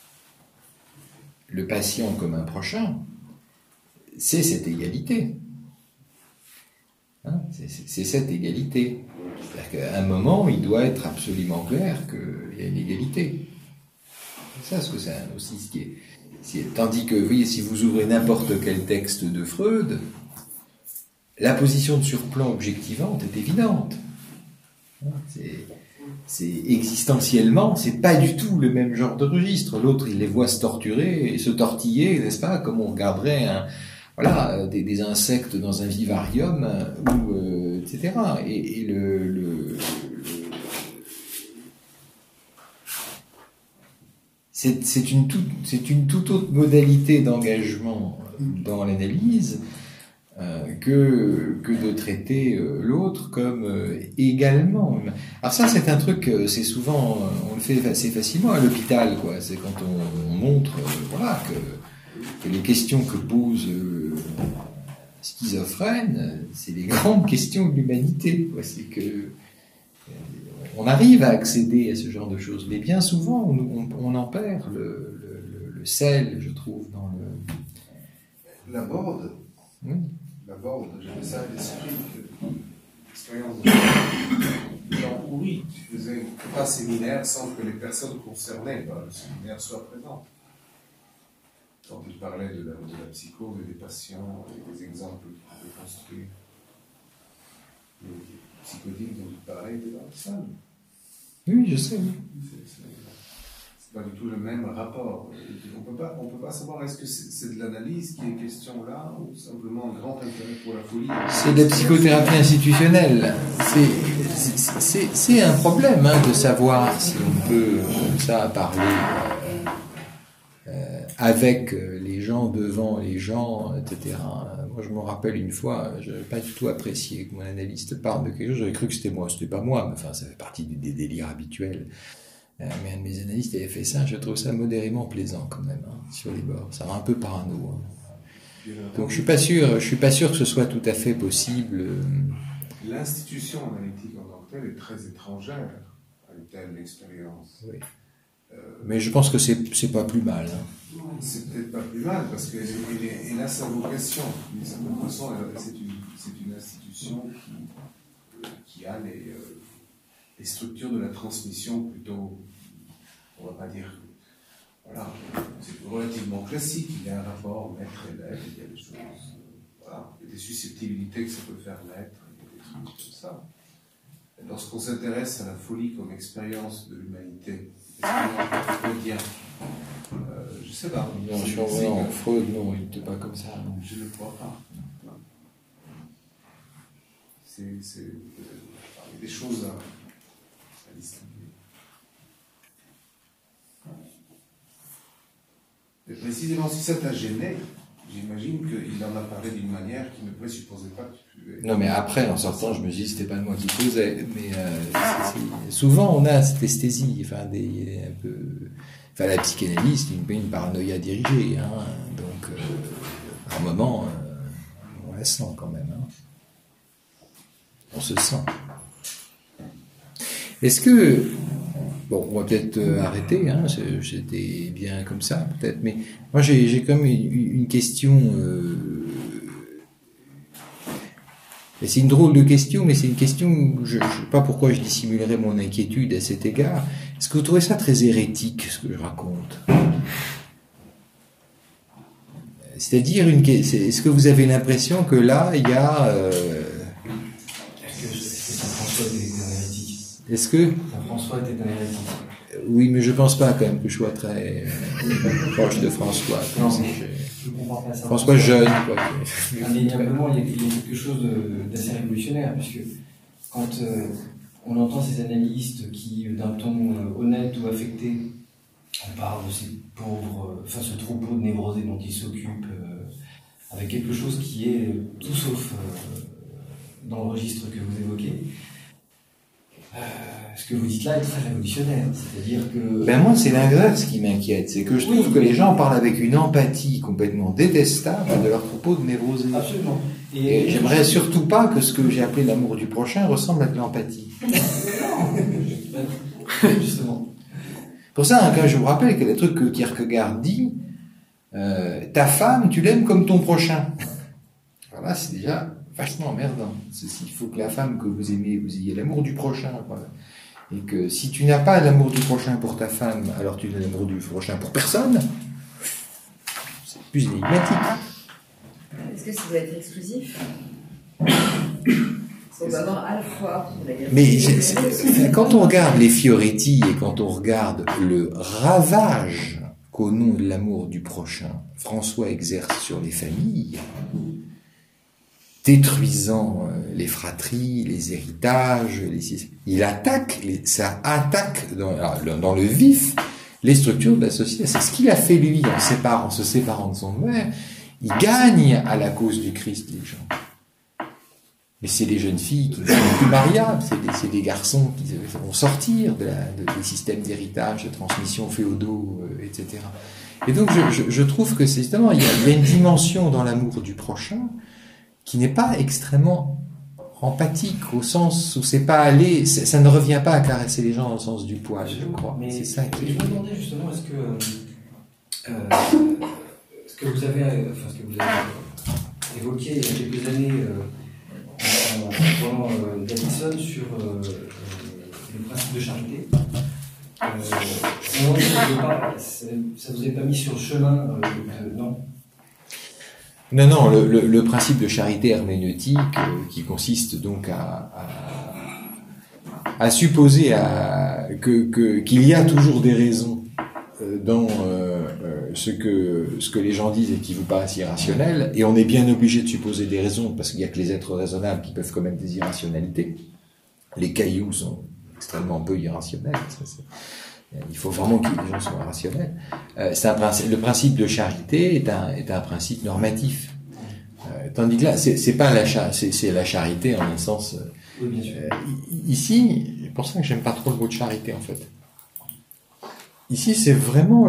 le patient comme un prochain, c'est cette égalité. Hein, c'est cette égalité. C'est-à-dire qu'à un moment, il doit être absolument clair qu'il y a une égalité. C'est ça ce que c'est aussi ce qui est... Tandis que, vous voyez, si vous ouvrez n'importe quel texte de Freud, la position de surplomb objectivante est évidente. existentiellement, c'est pas du tout le même genre de registre. L'autre, il les voit se torturer et se tortiller, n'est-ce pas, comme on regarderait des insectes dans un vivarium, etc. Et c'est une toute autre modalité d'engagement dans l'analyse que de traiter l'autre comme également. Alors ça, c'est un truc, c'est souvent, on le fait assez facilement à l'hôpital, quoi. C'est quand on montre, que les questions que pose schizophrène, c'est les grandes questions de l'humanité, quoi. C'est que on arrive à accéder à ce genre de choses, mais bien souvent, on en perd le sel, je trouve, dans le... La Borde, Oui. j'avais ça à l'esprit, l'expérience de Jean Houry, qui faisait un séminaire sans que les personnes concernées par le séminaire soient présentes. Quand il parlait de la psychose et des patients, et des exemples qu'il pouvait construire. Les psychotiques dont il parlait étaient dans la salle. Oui, je sais. C'est pas du tout le même rapport. On peut pas savoir est-ce que c'est de l'analyse qui est question là ou simplement un grand intérêt pour la folie. C'est de la psychothérapie institutionnelle. C'est un problème de savoir si on peut comme ça parler avec les gens, devant les gens, etc. Moi, je me rappelle une fois, je n'avais pas du tout apprécié que mon analyste parle de quelque chose. J'avais cru que c'était moi, c'était pas moi, mais enfin, ça fait partie des délires habituels. Mais un de mes analystes avait fait ça, je trouve ça modérément plaisant quand même, sur les bords. Ça rend un peu parano. Donc je suis pas sûr que ce soit tout à fait possible. L'institution analytique en tant que telle est très étrangère à une telle expérience. Oui. Mais je pense que c'est pas plus mal. C'est peut-être pas plus mal parce qu'elle a sa vocation. D'une certaine façon, c'est une institution qui a les structures de la transmission plutôt, on va pas dire, voilà, c'est relativement classique. Il y a un rapport maître-élève, il y a des choses, voilà, il y a des susceptibilités que ça peut faire naître, il y a des trucs comme ça. Et lorsqu'on s'intéresse à la folie comme expérience de l'humanité, freudien, je sais pas. Non, Freud, non, il n'était pas comme ça. Non. Je ne le crois pas. Il y a des choses à distinguer. Et précisément, si ça t'a gêné, j'imagine qu'il en a parlé d'une manière qui ne présupposait pas que tu pouvais... Non, mais après, en sortant, je me dis, c'était pas moi qui posais. Mais souvent, on a cette esthésie, la psychanalyse, c'est une paranoïa dirigée. Donc, à un moment, on la sent quand même. On se sent. Est-ce que... Bon, on va peut-être arrêter, c'était bien comme ça, peut-être, mais moi j'ai quand même une question... C'est une drôle de question, mais c'est une question où je ne sais pas pourquoi je dissimulerais mon inquiétude à cet égard. Est-ce que vous trouvez ça très hérétique, ce que je raconte ? C'est-à-dire, est-ce que vous avez l'impression que là, il y a... Est-ce que François était un hérétique? Oui, mais je pense pas quand même que je sois très proche de François. Non, je comprends pas ça. François jeune, quoi. Indéniablement, il y a quelque chose d'assez révolutionnaire, puisque quand on entend ces analystes qui, d'un ton honnête ou affecté, on parle de ces pauvres, ce troupeau de névrosés dont ils s'occupent, avec quelque chose qui est tout sauf dans le registre que vous évoquez. Ce que vous dites là est très révolutionnaire, c'est-à-dire que... Ben moi, c'est l'inverse qui m'inquiète, c'est que je trouve que les gens parlent avec une empathie complètement détestable de leur troupeau de névrosés. Absolument. Et j'aimerais surtout pas que ce que j'ai appelé l'amour du prochain ressemble à de l'empathie. Justement. Pour ça, quand je vous rappelle que le truc que Kierkegaard dit, ta femme, tu l'aimes comme ton prochain. Alors là, c'est déjà vachement emmerdant. Il faut que la femme que vous aimez, vous ayez l'amour du prochain. Voilà. Et que si tu n'as pas l'amour du prochain pour ta femme, alors tu n'as l'amour du prochain pour personne. C'est plus énigmatique. Est-ce que ça doit être exclusif? On va avoir à la fois la Mais quand on regarde les Fioretti et quand on regarde le ravage qu'au nom de l'amour du prochain, François exerce sur les familles, détruisant les fratries, les héritages, il attaque, ça attaque dans le vif les structures de la société. C'est ce qu'il a fait lui en se séparant de son mère. Il gagne à la cause du Christ les gens. Mais c'est des jeunes filles qui ne sont plus mariables, c'est des garçons qui vont sortir des systèmes d'héritage, de transmission féodaux, etc. Et donc je trouve que c'est justement, il y a une dimension dans l'amour du prochain qui n'est pas extrêmement empathique, au sens où c'est pas aller, ça ne revient pas à caresser les gens dans le sens du poil, je crois. Mais c'est ça qui. Je me demandais justement, est-ce que vous avez évoqué il y a quelques années pendant Davidson sur le principe de charité. Ça vous avait pas mis sur le chemin non? Non, le principe de charité herméneutique qui consiste donc à supposer qu'il y a toujours des raisons dans ce que les gens disent et qui vous paraissent irrationnel, et on est bien obligé de supposer des raisons parce qu'il n'y a que les êtres raisonnables qui peuvent commettre des irrationalités. Les cailloux sont extrêmement peu irrationnels. Il faut vraiment que les gens soient rationnels. Le principe de charité est un principe normatif. Tandis que là, c'est la charité en un sens. Oui, bien sûr. Ici, c'est pour ça que j'aime pas trop le mot de charité en fait. Ici, c'est vraiment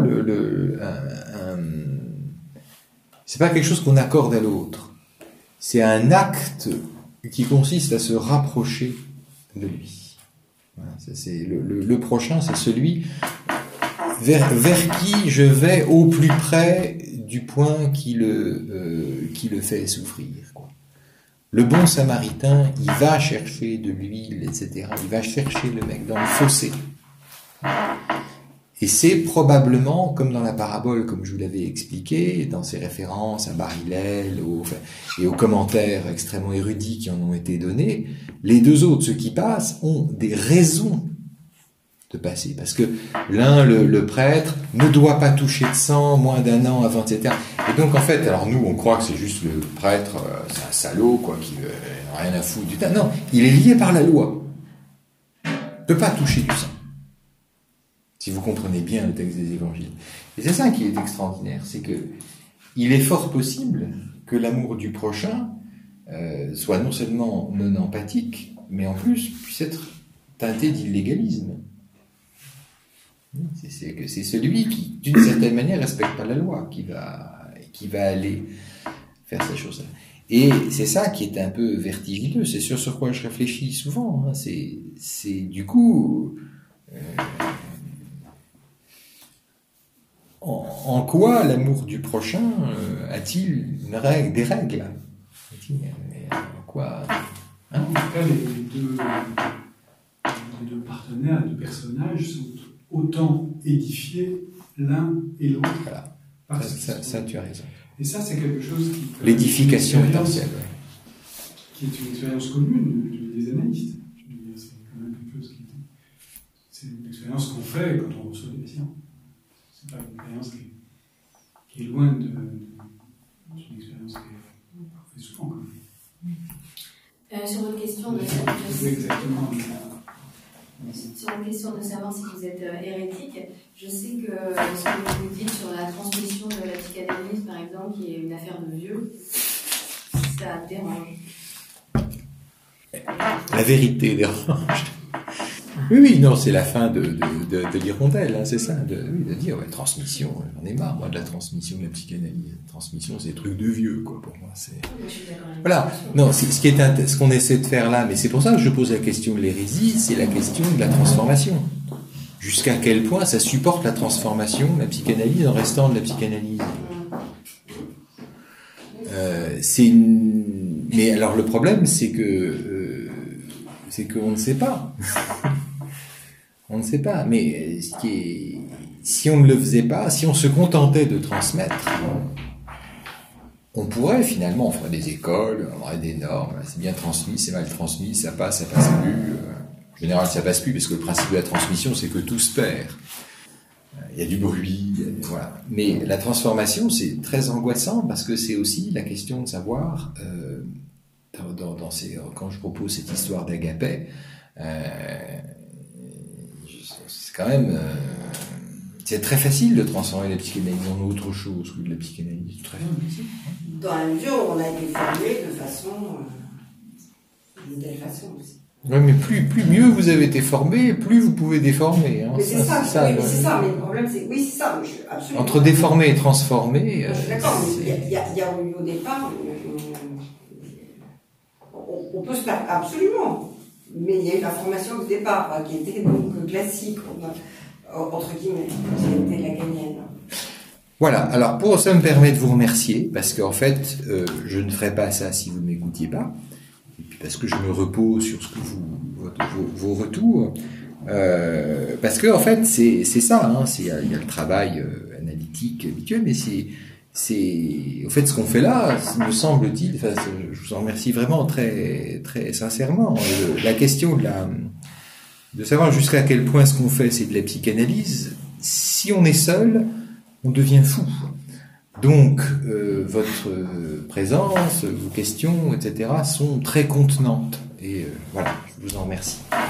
c'est pas quelque chose qu'on accorde à l'autre. C'est un acte qui consiste à se rapprocher de lui. Voilà, c'est le prochain, c'est celui vers qui je vais au plus près du point qui le fait souffrir, quoi. Le bon samaritain, il va chercher de l'huile, etc. Il va chercher le mec dans le fossé. Et c'est probablement, comme dans la parabole, comme je vous l'avais expliqué, dans ses références à Bar-Hillel et aux commentaires extrêmement érudits qui en ont été donnés, les deux autres, ceux qui passent, ont des raisons de passer. Parce que l'un, le prêtre, ne doit pas toucher de sang moins d'un an avant, etc. Et donc, en fait, alors nous, on croit que c'est juste le prêtre, c'est un salaud, quoi, qui n'a rien à foutre du temps. Non, il est lié par la loi. Il ne peut pas toucher du sang. Si vous comprenez bien le texte des évangiles. Et c'est ça qui est extraordinaire, c'est que il est fort possible que l'amour du prochain soit non seulement non empathique, mais en plus puisse être teinté d'illégalisme. C'est celui qui, d'une certaine manière, respecte pas la loi, qui va aller faire ces choses-là. Et c'est ça qui est un peu vertigineux, c'est sur quoi je réfléchis souvent. Hein. C'est du coup... En quoi l'amour du prochain a-t-il des règles? En quoi En tout cas, les deux partenaires, les deux personnages sont autant édifiés l'un et l'autre. Voilà. Ça, tu as raison. Et ça, c'est quelque chose qui... L'édification potentielle. Qui est une expérience commune des analystes. Je veux dire, c'est quand même quelque chose c'est une expérience qu'on fait quand on reçoit des patients. C'est pas une expérience qui est loin d'une expérience qu'on fait souvent quand même. Sur votre question de oui, exactement. Sur la question de savoir si vous êtes hérétique, je sais que ce que vous dites sur la transmission de la psychanalyse, par exemple, qui est une affaire de vieux, ça dérange. La vérité dérange. Oui, non, c'est la fin de l'hirondelle, hein, c'est ça, de dire, ouais, transmission, j'en ai marre, moi, de la transmission de la psychanalyse. La transmission, c'est des trucs de vieux, quoi, pour moi, c'est... Voilà, non, ce qu'on essaie de faire là, mais c'est pour ça que je pose la question de l'hérésie, c'est la question de la transformation. Jusqu'à quel point ça supporte la transformation, la psychanalyse, en restant de la psychanalyse. Mais alors, le problème, c'est qu'on ne sait pas. On ne sait pas, mais si on ne le faisait pas, si on se contentait de transmettre, on pourrait finalement, on ferait des écoles, on aurait des normes, c'est bien transmis, c'est mal transmis, ça passe plus. En général, ça passe plus parce que le principe de la transmission, c'est que tout se perd. Il y a du bruit, voilà. Mais la transformation, c'est très angoissant parce que c'est aussi la question de savoir, quand je propose cette histoire d'Agapé, c'est quand même... c'est très facile de transformer la psychanalyse en autre chose que de la psychanalyse. Très facile. Dans la mesure où on a été formé d'une telle façon aussi. Oui, mais plus mieux vous avez été formé, plus vous pouvez déformer. Hein. Mais c'est ça, mais le problème c'est... Oui, c'est ça, absolument. Entre déformer et transformer... Je suis d'accord, mais il y a au départ... On peut se faire absolument, mais il y a eu la formation du départ, qui était donc classique, entre guillemets, qui était la gagnante. Voilà, alors pour ça me permet de vous remercier, parce qu'en fait, je ne ferais pas ça si vous ne m'écoutiez pas, et puis parce que je me repose sur ce que vos retours, parce que en fait, c'est ça, hein, il y a le travail analytique habituel, mais c'est au fait ce qu'on fait là, me semble-t-il, je vous en remercie vraiment très, très sincèrement, la question de savoir jusqu'à quel point ce qu'on fait, c'est de la psychanalyse, si on est seul, on devient fou. Donc, votre présence, vos questions, etc., sont très contenantes. Et voilà, je vous en remercie.